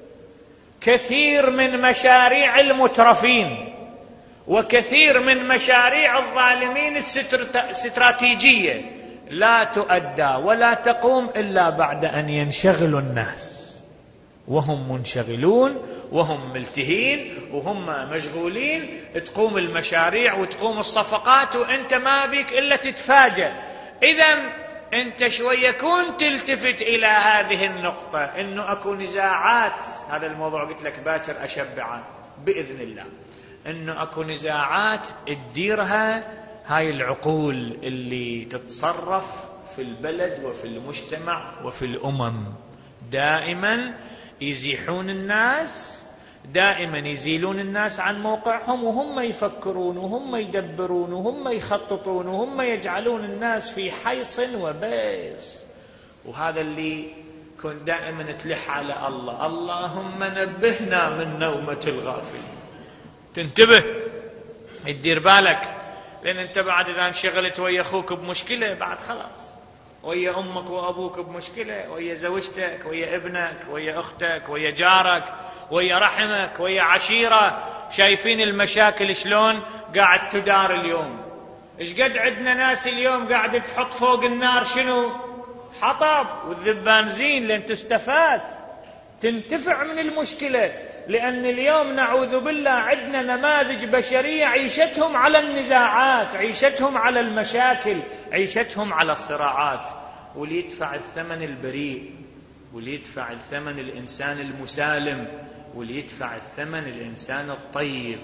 كثير من مشاريع المترفين وكثير من مشاريع الظالمين الاستراتيجية لا تؤدى ولا تقوم إلا بعد أن ينشغلوا الناس، وهم منشغلون وهم ملتهين وهم مشغولين. تقوم المشاريع وتقوم الصفقات وانت ما بيك إلا تتفاجأ. إذن انت شوية كنت تلتفت إلى هذه النقطة، انه اكو نزاعات. هذا الموضوع قلت لك باكر أشبعه بإذن الله، انه اكو نزاعات تديرها هاي العقول اللي تتصرف في البلد وفي المجتمع وفي الأمم. دائما يزيحون الناس، دائما يزيلون الناس عن موقعهم، وهم يفكرون وهم يدبرون وهم يخططون وهم يجعلون الناس في حيص وبيص. وهذا اللي كن دائما تلح على الله: اللهم نبهنا من نومة الغافل. تنتبه، تدير بالك، لأن أنت بعد إذا انشغلت ويا أخوك بمشكلة بعد خلاص، ويا أمك وأبوك بمشكلة، ويا زوجتك، ويا ابنك، ويا أختك، ويا جارك، ويا رحمك، ويا عشيرة. شايفين المشاكل شلون قاعد تدار اليوم؟ إيش قد عندنا ناس اليوم قاعد تحط فوق النار شنو؟ حطب والذبان زين، لأن تستفاد تنتفع من المشكلة. لأن اليوم نعوذ بالله عندنا نماذج بشرية عيشتهم على النزاعات، عيشتهم على المشاكل، عيشتهم على الصراعات. واللي يدفع الثمن البريء، واللي يدفع الثمن الإنسان المسالم، واللي يدفع الثمن الإنسان الطيب.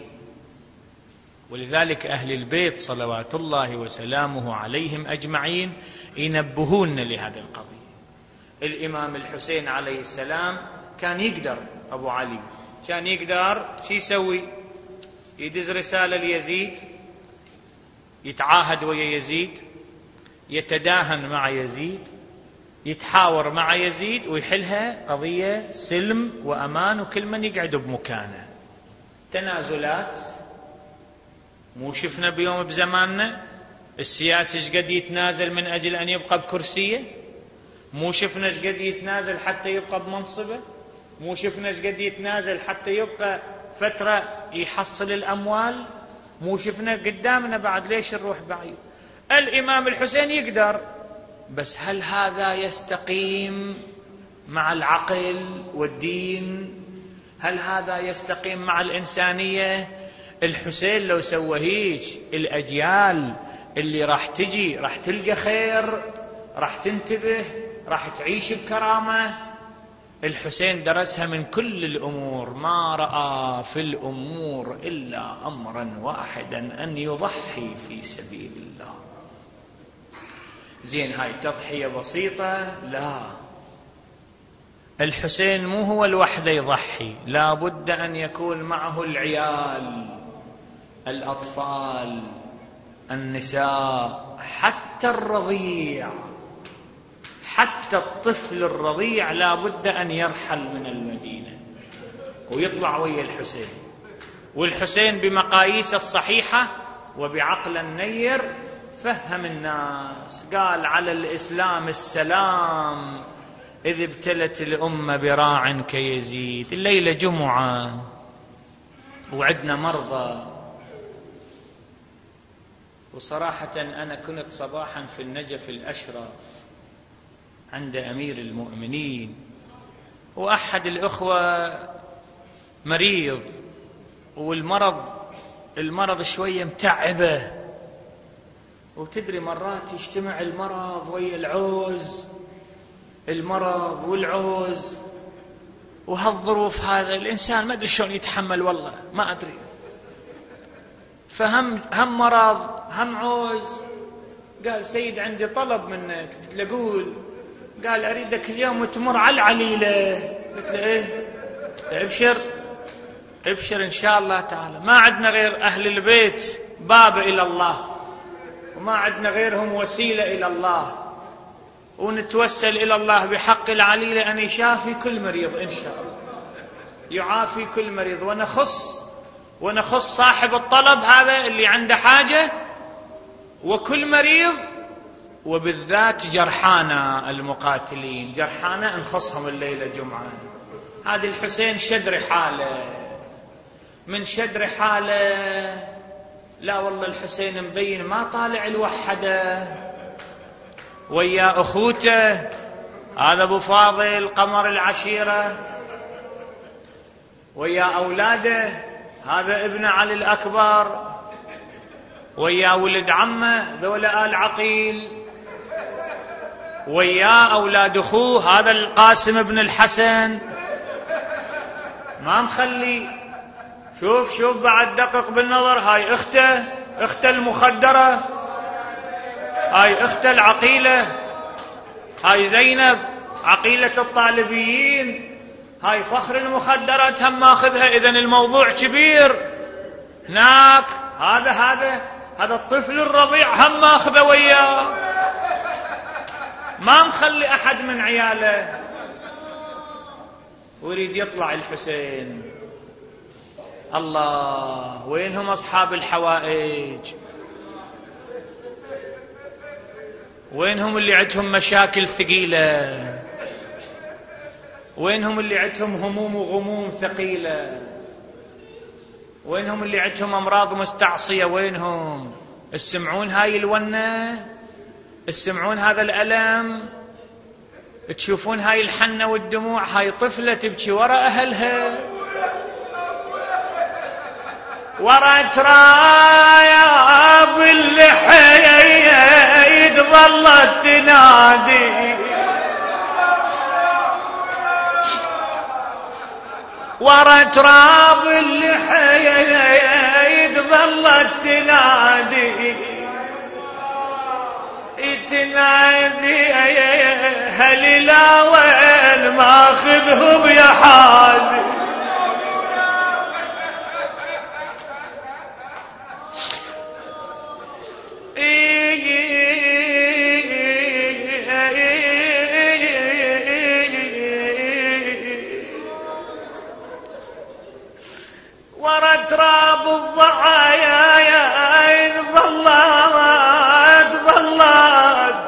ولذلك أهل البيت صلوات الله وسلامه عليهم أجمعين ينبهون لهذه القضية. الإمام الحسين عليه السلام كان يقدر، أبو علي كان يقدر شي يسوي؟ يدز رسالة ليزيد، يتعاهد ويا يزيد، يتداهن مع يزيد، يتحاور مع يزيد، ويحلها قضية سلم وأمان، وكل من يقعد بمكانه. تنازلات مو شفنا بيوم بزماننا السياسي ايش قد يتنازل من أجل أن يبقى بكرسيه؟ مو شفنا ايش قد يتنازل حتى يبقى بمنصبه؟ مو شفنا ايش قد يتنازل حتى يبقى فترة يحصل الأموال؟ مو شفنا قدامنا بعد؟ ليش نروح بعيد؟ الإمام الحسين يقدر، بس هل هذا يستقيم مع العقل والدين؟ هل هذا يستقيم مع الإنسانية؟ الحسين لو سوى هيك الأجيال اللي راح تجي راح تلقى خير، راح تنتبه، راح تعيش بكرامة. الحسين درسها من كل الأمور، ما رأى في الأمور إلا أمرا واحدا: أن يضحي في سبيل الله. زين، هاي تضحية بسيطة؟ لا، الحسين مو هو الوحده يضحي، لا بد أن يكون معه العيال، الأطفال، النساء، حتى الرضيع، حتى الطفل الرضيع لا بد أن يرحل من المدينة ويطلع ويا الحسين. والحسين بمقاييس الصحيحة وبعقل النير فهم الناس، قال: على الإسلام السلام إذ ابتلت الأمة براع كيزيد. الليلة جمعة وعدنا مرضى، وصراحة أنا كنت صباحا في النجف الأشرف عند أمير المؤمنين، وأحد الأخوة مريض، والمرض المرض شوية متعبه، وتدري مرات يجتمع المرض ويا العوز، المرض والعوز، وهالظروف هذا الإنسان ما أدري شلون يتحمل، والله ما أدري. فهم هم مرض هم عوز. قال: سيد عندي طلب منك. قلت له: قول. قال: أريدك اليوم تمر على العليلة. قلت له: إيه؟ قلت له: ابشر ابشر إن شاء الله تعالى، ما عندنا غير أهل البيت باب إلى الله، وما عندنا غيرهم وسيلة إلى الله، ونتوسل إلى الله بحق العليلة أن يشافي كل مريض إن شاء الله، يعافي كل مريض، ونخص ونخص صاحب الطلب هذا اللي عنده حاجة، وكل مريض، وبالذات جرحانا المقاتلين، جرحانا نخصهم الليلة جمعة. هذا الحسين شدر حاله، من شدر حاله. لا والله الحسين مبين ما طالع الوحدة، ويا أخوته هذا أبو فاضل قمر العشيرة، ويا أولاده هذا ابن علي الأكبر، ويا ولد عمه ذولا آل عقيل، ويا أولاد أخوه هذا القاسم بن الحسن، ما مخلي. شوف شوف بعد دقق بالنظر، هاي اخته اخته المخدرة، هاي اخته العقيلة، هاي زينب عقيلة الطالبيين، هاي فخر المخدرات هم ماخذها. إذن الموضوع كبير. هناك هذا هذا هذا الطفل الرضيع هم ماخذه وياه، ما مخلي أحد من عياله، ويريد يطلع الحسين. الله، وينهم أصحاب الحوائج؟ وينهم اللي عندهم مشاكل ثقيلة؟ وينهم اللي عندهم هموم وغموم ثقيلة؟ وينهم اللي عندهم أمراض مستعصية؟ وينهم؟ تسمعون هاي الونة؟ تسمعون هذا الألم؟ تشوفون هاي الحنة والدموع؟ هاي طفلة تبكي ورا أهلها، ورا ترايا باللحية ظلت تنادي، ورا تراب اللحية ظلت تنادي تنادي هل لا وين ماخذهم يا حادي. ورا تراب الضعايا ظلت ظلت،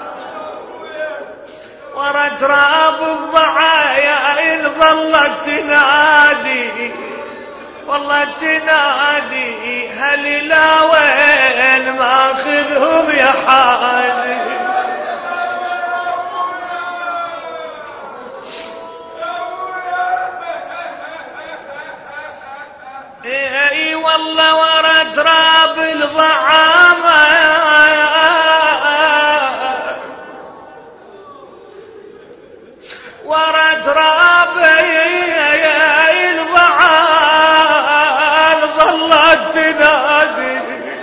ورا تراب الضعايا ظلت تنادي، والله تنادي هل لا وين ماخذهم يا حادي. اي والله ورا تراب الضعامة ورا تراب الضعام ظلت تنادي،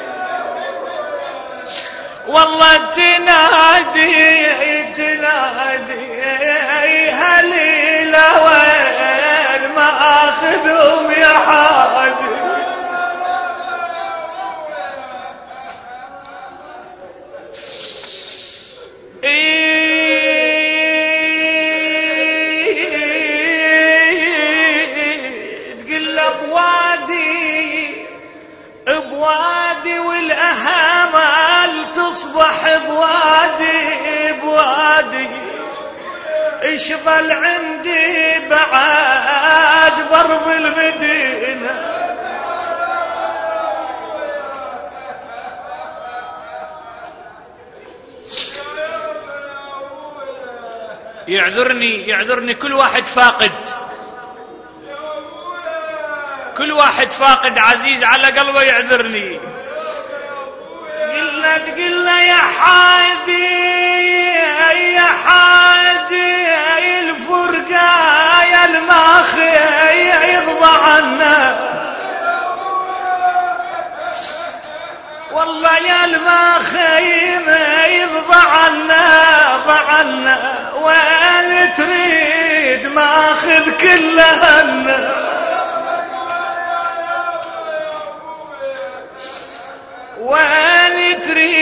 والله تنادي تنادي هل لا وين ما اخذهم يا حادي. تقول له بوادي بوادي والأهامل تصبح بوادي بوادي، ايش ظل عندي بعد برض المدينة. يعذرني يعذرني كل واحد فاقد، كل واحد فاقد عزيز على قلبه يعذرني. قلنا تقلنا يا حادي يا حادي الفرقة يا الماخي يضضى عنا، والله يا الماخيم يضضى عنا ضعنا، وين تريد ماخذ كلهن، وين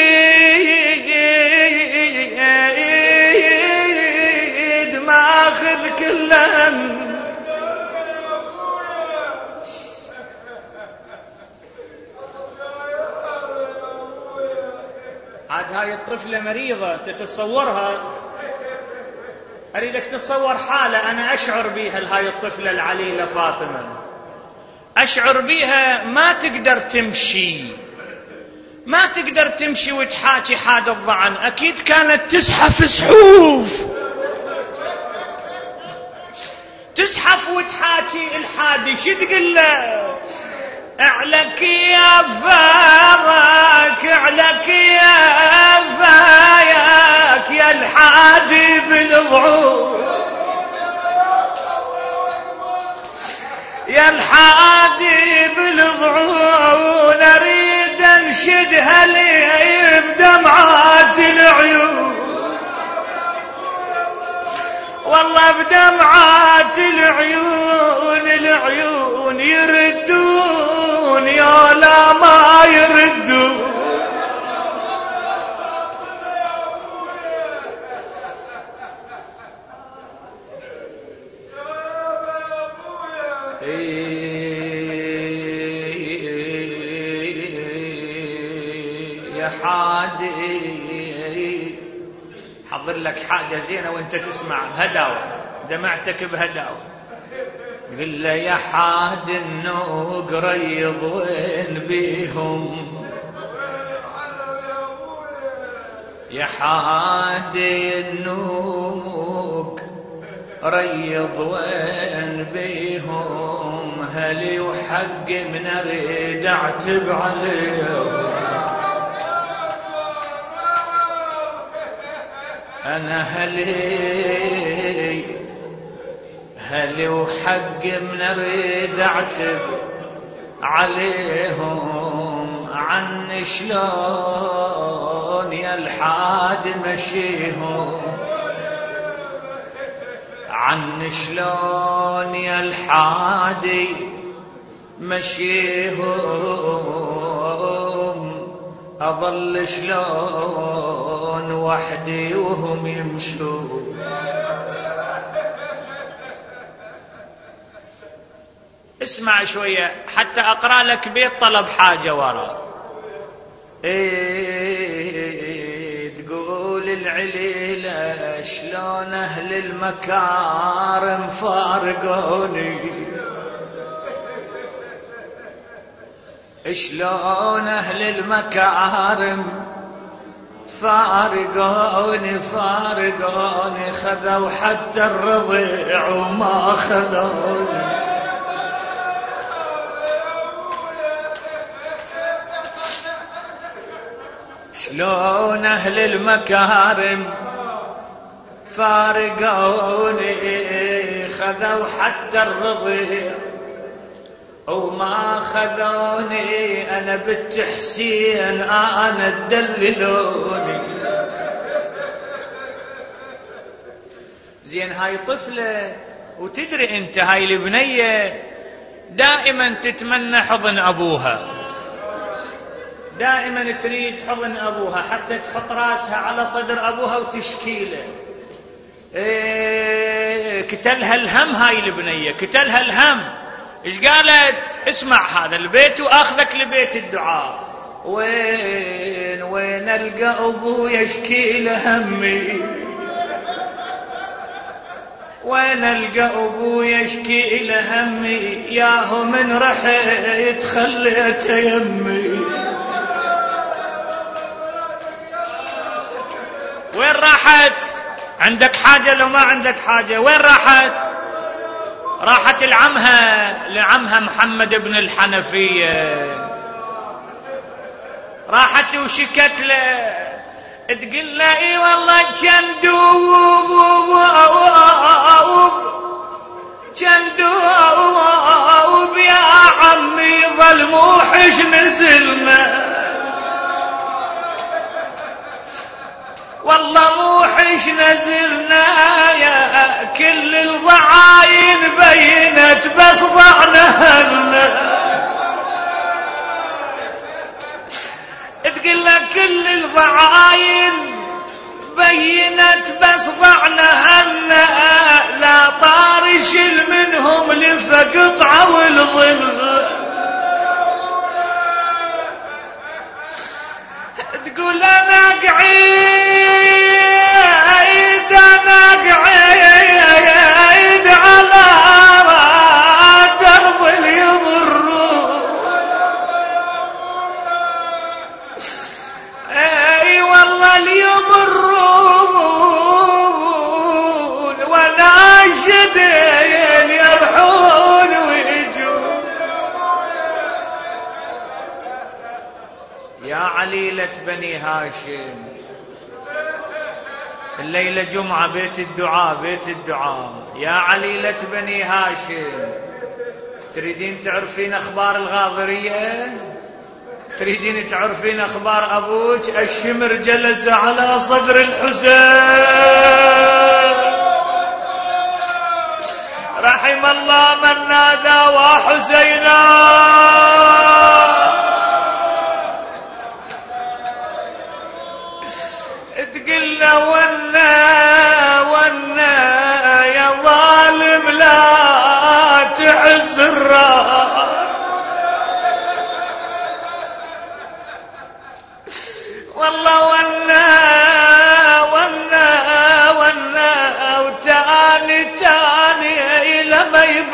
تريد ماخذ كلهن. عاد هاي الطفلة مريضة تتصورها، أريدك تتصور حالة أنا أشعر بيها هاي الطفلة العليلة فاطمة، أشعر بيها ما تقدر تمشي، ما تقدر تمشي وتحاكي حاد الضعن، أكيد كانت تزحف زحوف، تزحف وتحاكي الحادي. شو تقول له؟ اعلك يا فاك اعلك يا فاياك يا الحادي بالضعون، يا الحادي بالضعون، اريد انشدها لي بدمعات العيون، والله بدمعات العيون يا حادي حضر لك حاجة زينة وانت تسمع هداوة، دمعتك بهداوة. قل له يا حادي النوق ريض وين بيهم، يا حادي النوق ريض وين بيهم، هلي وحق من اريد اعتب عليهم، انا هلي هلي وحق من اريد اعتب عليهم، عن شلون يا الحاد مشيهم، عن شلون يا الحادي مشيهم، أظل شلون وحدي وهم يمشون. اسمع شوية حتى أقرأ لك بيت طلب حاجة ورا. إيه تقول العليلة شلون أهل المكارم فارقوني، شلون أهل المكارم فارقوني فارقوني، خذوا حتى الرضيع وما خذوني، شلون أهل المكارم فارقوني، خذوا حتى الرضيع وما خذوني، أنا بنت حسين أنا تدللوني. زين هاي طفلة وتدري أنت هاي البنية دائما تتمنى حضن أبوها، دائما تريد حضن أبوها حتى تحط راسها على صدر أبوها وتشكيله. إيه كتلها الهم هاي البنية، كتلها الهم. إيش قالت؟ اسمع هذا البيت وأخذك لبيت الدعاء. وين وين ألقى أبويا يشكيله همي، وين ألقى أبويا يشكيله همي، ياهو من رحت خليته يمي. وين راحت؟ عندك حاجة لو ما عندك حاجة؟ وين راحت؟ راحت لعمها، لعمها محمد بن الحنفية، راحت وشكت له تقول له اي والله كان دوب كان دوب يا عمي ظل موحش نزلنا، والله موحش نزلنا يا كل الضعاين بينت بس ضعنا هلنا. تقول لك كل الضعاين بينت بس ضعنا هلنا، لا طارش منهم لفقطع والظل. تقول انا قعيد انا قعيد على درب اليمرون، اي والله اليمرون وناشدين يرحون ويجون. يا عليلة بني هاشم الليلة جمعة بيت الدعاء بيت الدعاء. يا عليلة بني هاشم تريدين تعرفين أخبار الغاضرية؟ تريدين تعرفين أخبار أبوك؟ الشمر جلس على صدر الحسين، رحم الله من نادى وحسينا. تقول له ونا ونا يا ظالم لا تعسر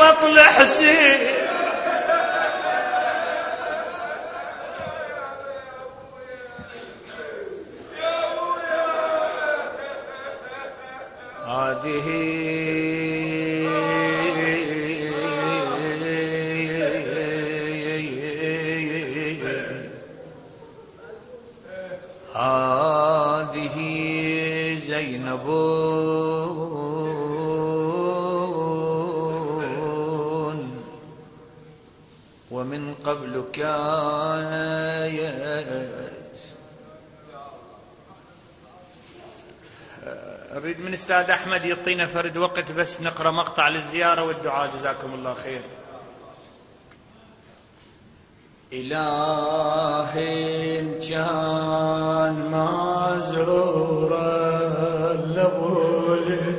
بطل حسين. هذه هذه زينب ومن قبل كانت. أريد من أستاذ أحمد يعطينا فرد وقت بس نقرأ مقطع للزيارة والدعاء، جزاكم الله خير. إله كان ما زور اللبول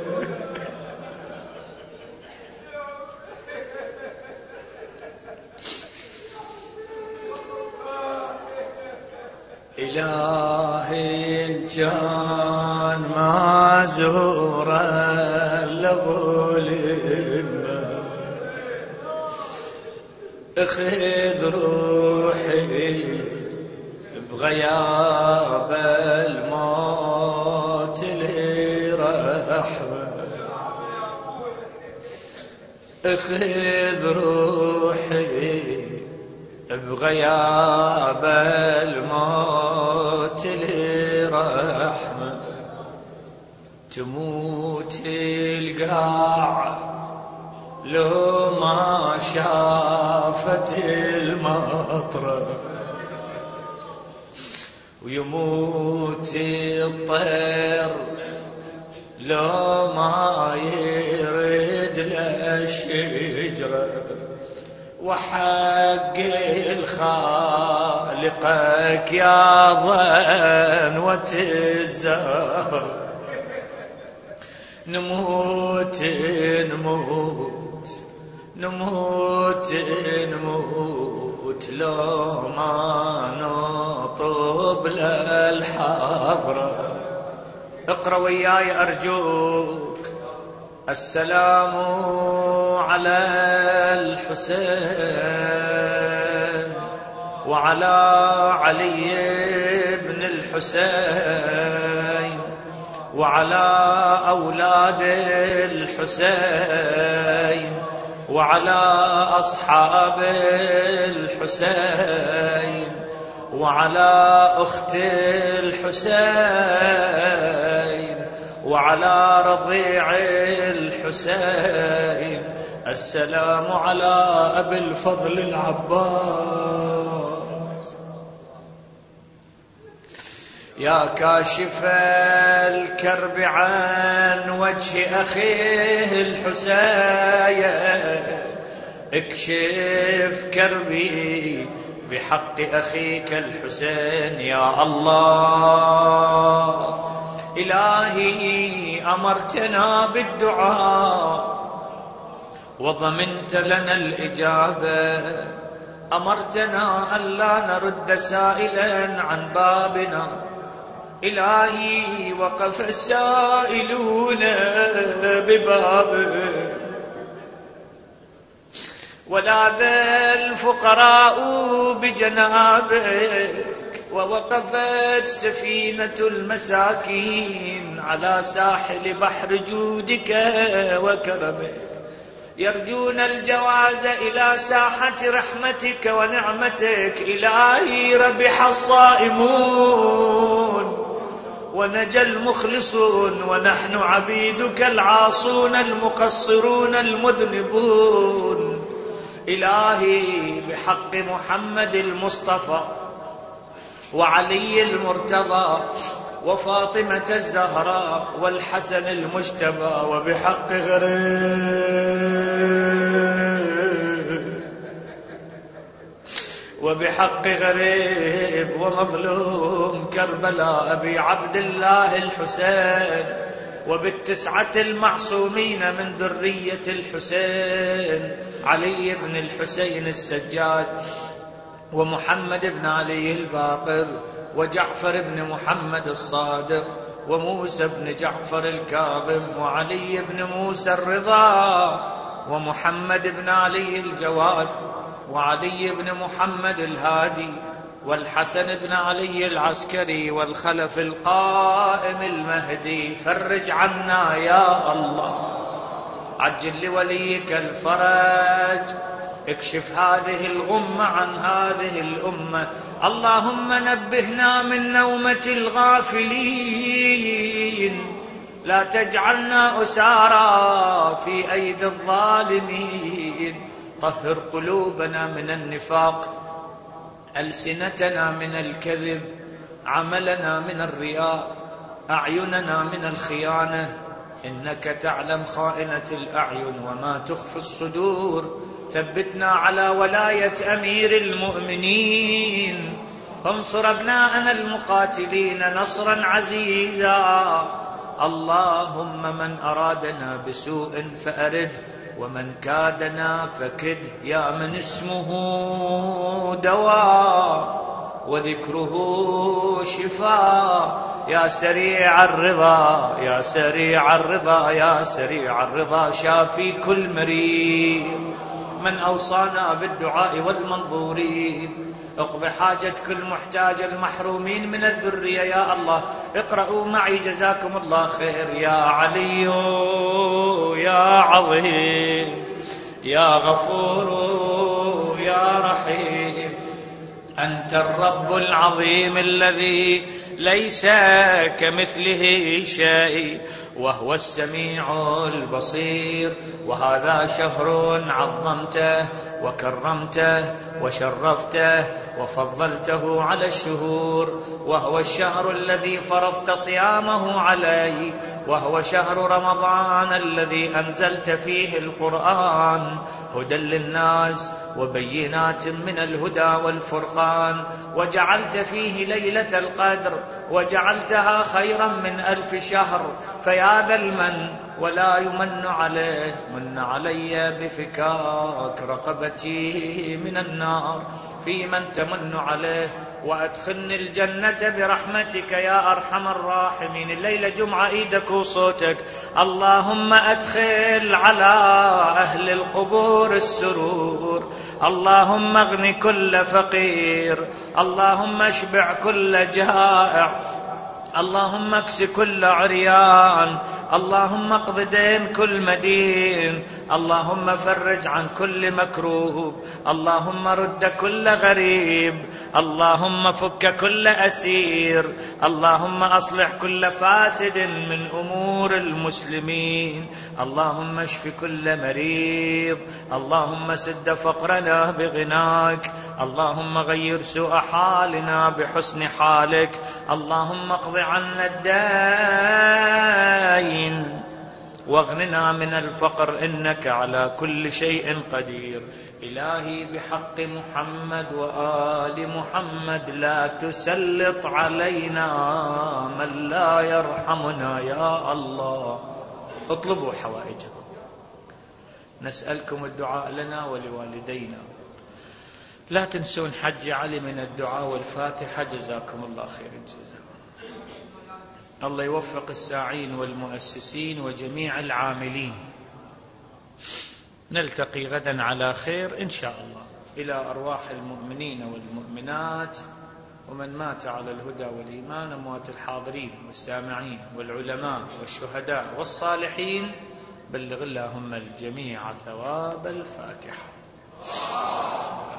إله كان ما زور اللبول اخذ روحي بغياب الموت لرحمة، اخذ روحي بغياب الموت لرحمة، تموت القاع لو ما شافت المطر، ويموت الطير لو ما يرد للشجرة، وحق الخالقك يا ظنوة الزهر، نموت نموت نموت نموت لو ما نطب للحضرة. اقرأ وياي أرجوك. السلام على الحسين وعلى علي بن الحسين وعلى أولاد الحسين وعلى أصحاب الحسين وعلى أخت الحسين وعلى رضيع الحسين. السلام على أبي الفضل العباس. يا كاشف الكرب عن وجه أخيه الحسين، اكشف كربي بحق أخيك الحسين. يا الله إلهي أمرتنا بالدعاء وضمنت لنا الإجابة، أمرتنا ألا نرد سائلا عن بابنا. إلهي وقف السائلون ببابك ولاذ الفقراء بجنابك، ووقفت سفينة المساكين على ساحل بحر جودك وكرمك، يرجون الجواز إلى ساحة رحمتك ونعمتك. إلهي ربح الصائمون ونجى المخلصون، ونحن عبيدك العاصون المقصرون المذنبون. إلهي بحق محمد المصطفى وعلي المرتضى وفاطمة الزهراء والحسن المجتبى، وبحق غريب وبحق غريب ومظلوم كربلاء أبي عبد الله الحسين، وبالتسعة المعصومين من ذرية الحسين، علي بن الحسين السجاد ومحمد بن علي الباقر وجعفر بن محمد الصادق وموسى بن جعفر الكاظم وعلي بن موسى الرضا ومحمد بن علي الجواد وعلي بن محمد الهادي والحسن بن علي العسكري والخلف القائم المهدي. فرج عنا يا الله، عجل لوليك الفرج، اكشف هذه الغمة عن هذه الأمة. اللهم نبهنا من نومة الغافلين، لا تجعلنا أسارى في أيدي الظالمين. طهر قلوبنا من النفاق، ألسنتنا من الكذب، عملنا من الرياء، أعيننا من الخيانة. إنك تعلم خائنة الأعين وما تخفي الصدور. ثبتنا على ولاية أمير المؤمنين، انصر أبناءنا المقاتلين نصرا عزيزا. اللهم من أرادنا بسوء فأرد، ومن كادنا فكد، يا من اسمه دواء وذكره شفاء. يا سريع الرضا، يا سريع الرضا، يا سريع الرضا، شافي كل مريض. من أوصانا بالدعاء والمنظورين، اقض حاجة كل محتاج المحرومين من الذرية يا الله. اقرأوا معي جزاكم الله خير. يا علي يا عظيم يا غفور يا رحيم، أنت الرب العظيم الذي ليس كمثله شيء، وهو السميع البصير. وهذا شهر عظمته وكرمته وشرفته وفضلته على الشهور، وهو الشهر الذي فرضت صيامه عليه، وهو شهر رمضان الذي أنزلت فيه القرآن هدى للناس وبينات من الهدى والفرقان، وجعلت فيه ليلة القدر وجعلتها خيرا من ألف شهر. فيا ذا المن ولا يمن عليه، من علي بفكاك رقبتي من النار. في من تمن عليه وأدخلني الجنة برحمتك يا أرحم الراحمين. الليلة جمعة، إيدك وصوتك. اللهم أدخل على أهل القبور السرور، اللهم اغن كل فقير، اللهم اشبع كل جائع، اللهم اكس كل عريان، اللهم اقض دين كل مدين، اللهم فرج عن كل مكروه، اللهم رد كل غريب، اللهم فك كل أسير، اللهم أصلح كل فاسد من أمور المسلمين، اللهم اشف كل مريض، اللهم سد فقرنا بغناك، اللهم غير سوء حالنا بحسن حالك، اللهم اقض عنا الدين واغننا من الفقر، إنك على كل شيء قدير. إلهي بحق محمد وآل محمد لا تسلط علينا من لا يرحمنا يا الله. اطلبوا حوائجكم، نسألكم الدعاء لنا ولوالدينا. لا تنسون حج علي من الدعاء والفاتحة، جزاكم الله خير الجزاء. الله يوفق الساعين والمؤسسين وجميع العاملين. نلتقي غدا على خير إن شاء الله. إلى أرواح المؤمنين والمؤمنات ومن مات على الهدى والإيمان، أموات الحاضرين والسامعين والعلماء والشهداء والصالحين، بلغ اللهم الجميع ثواب الفاتحة.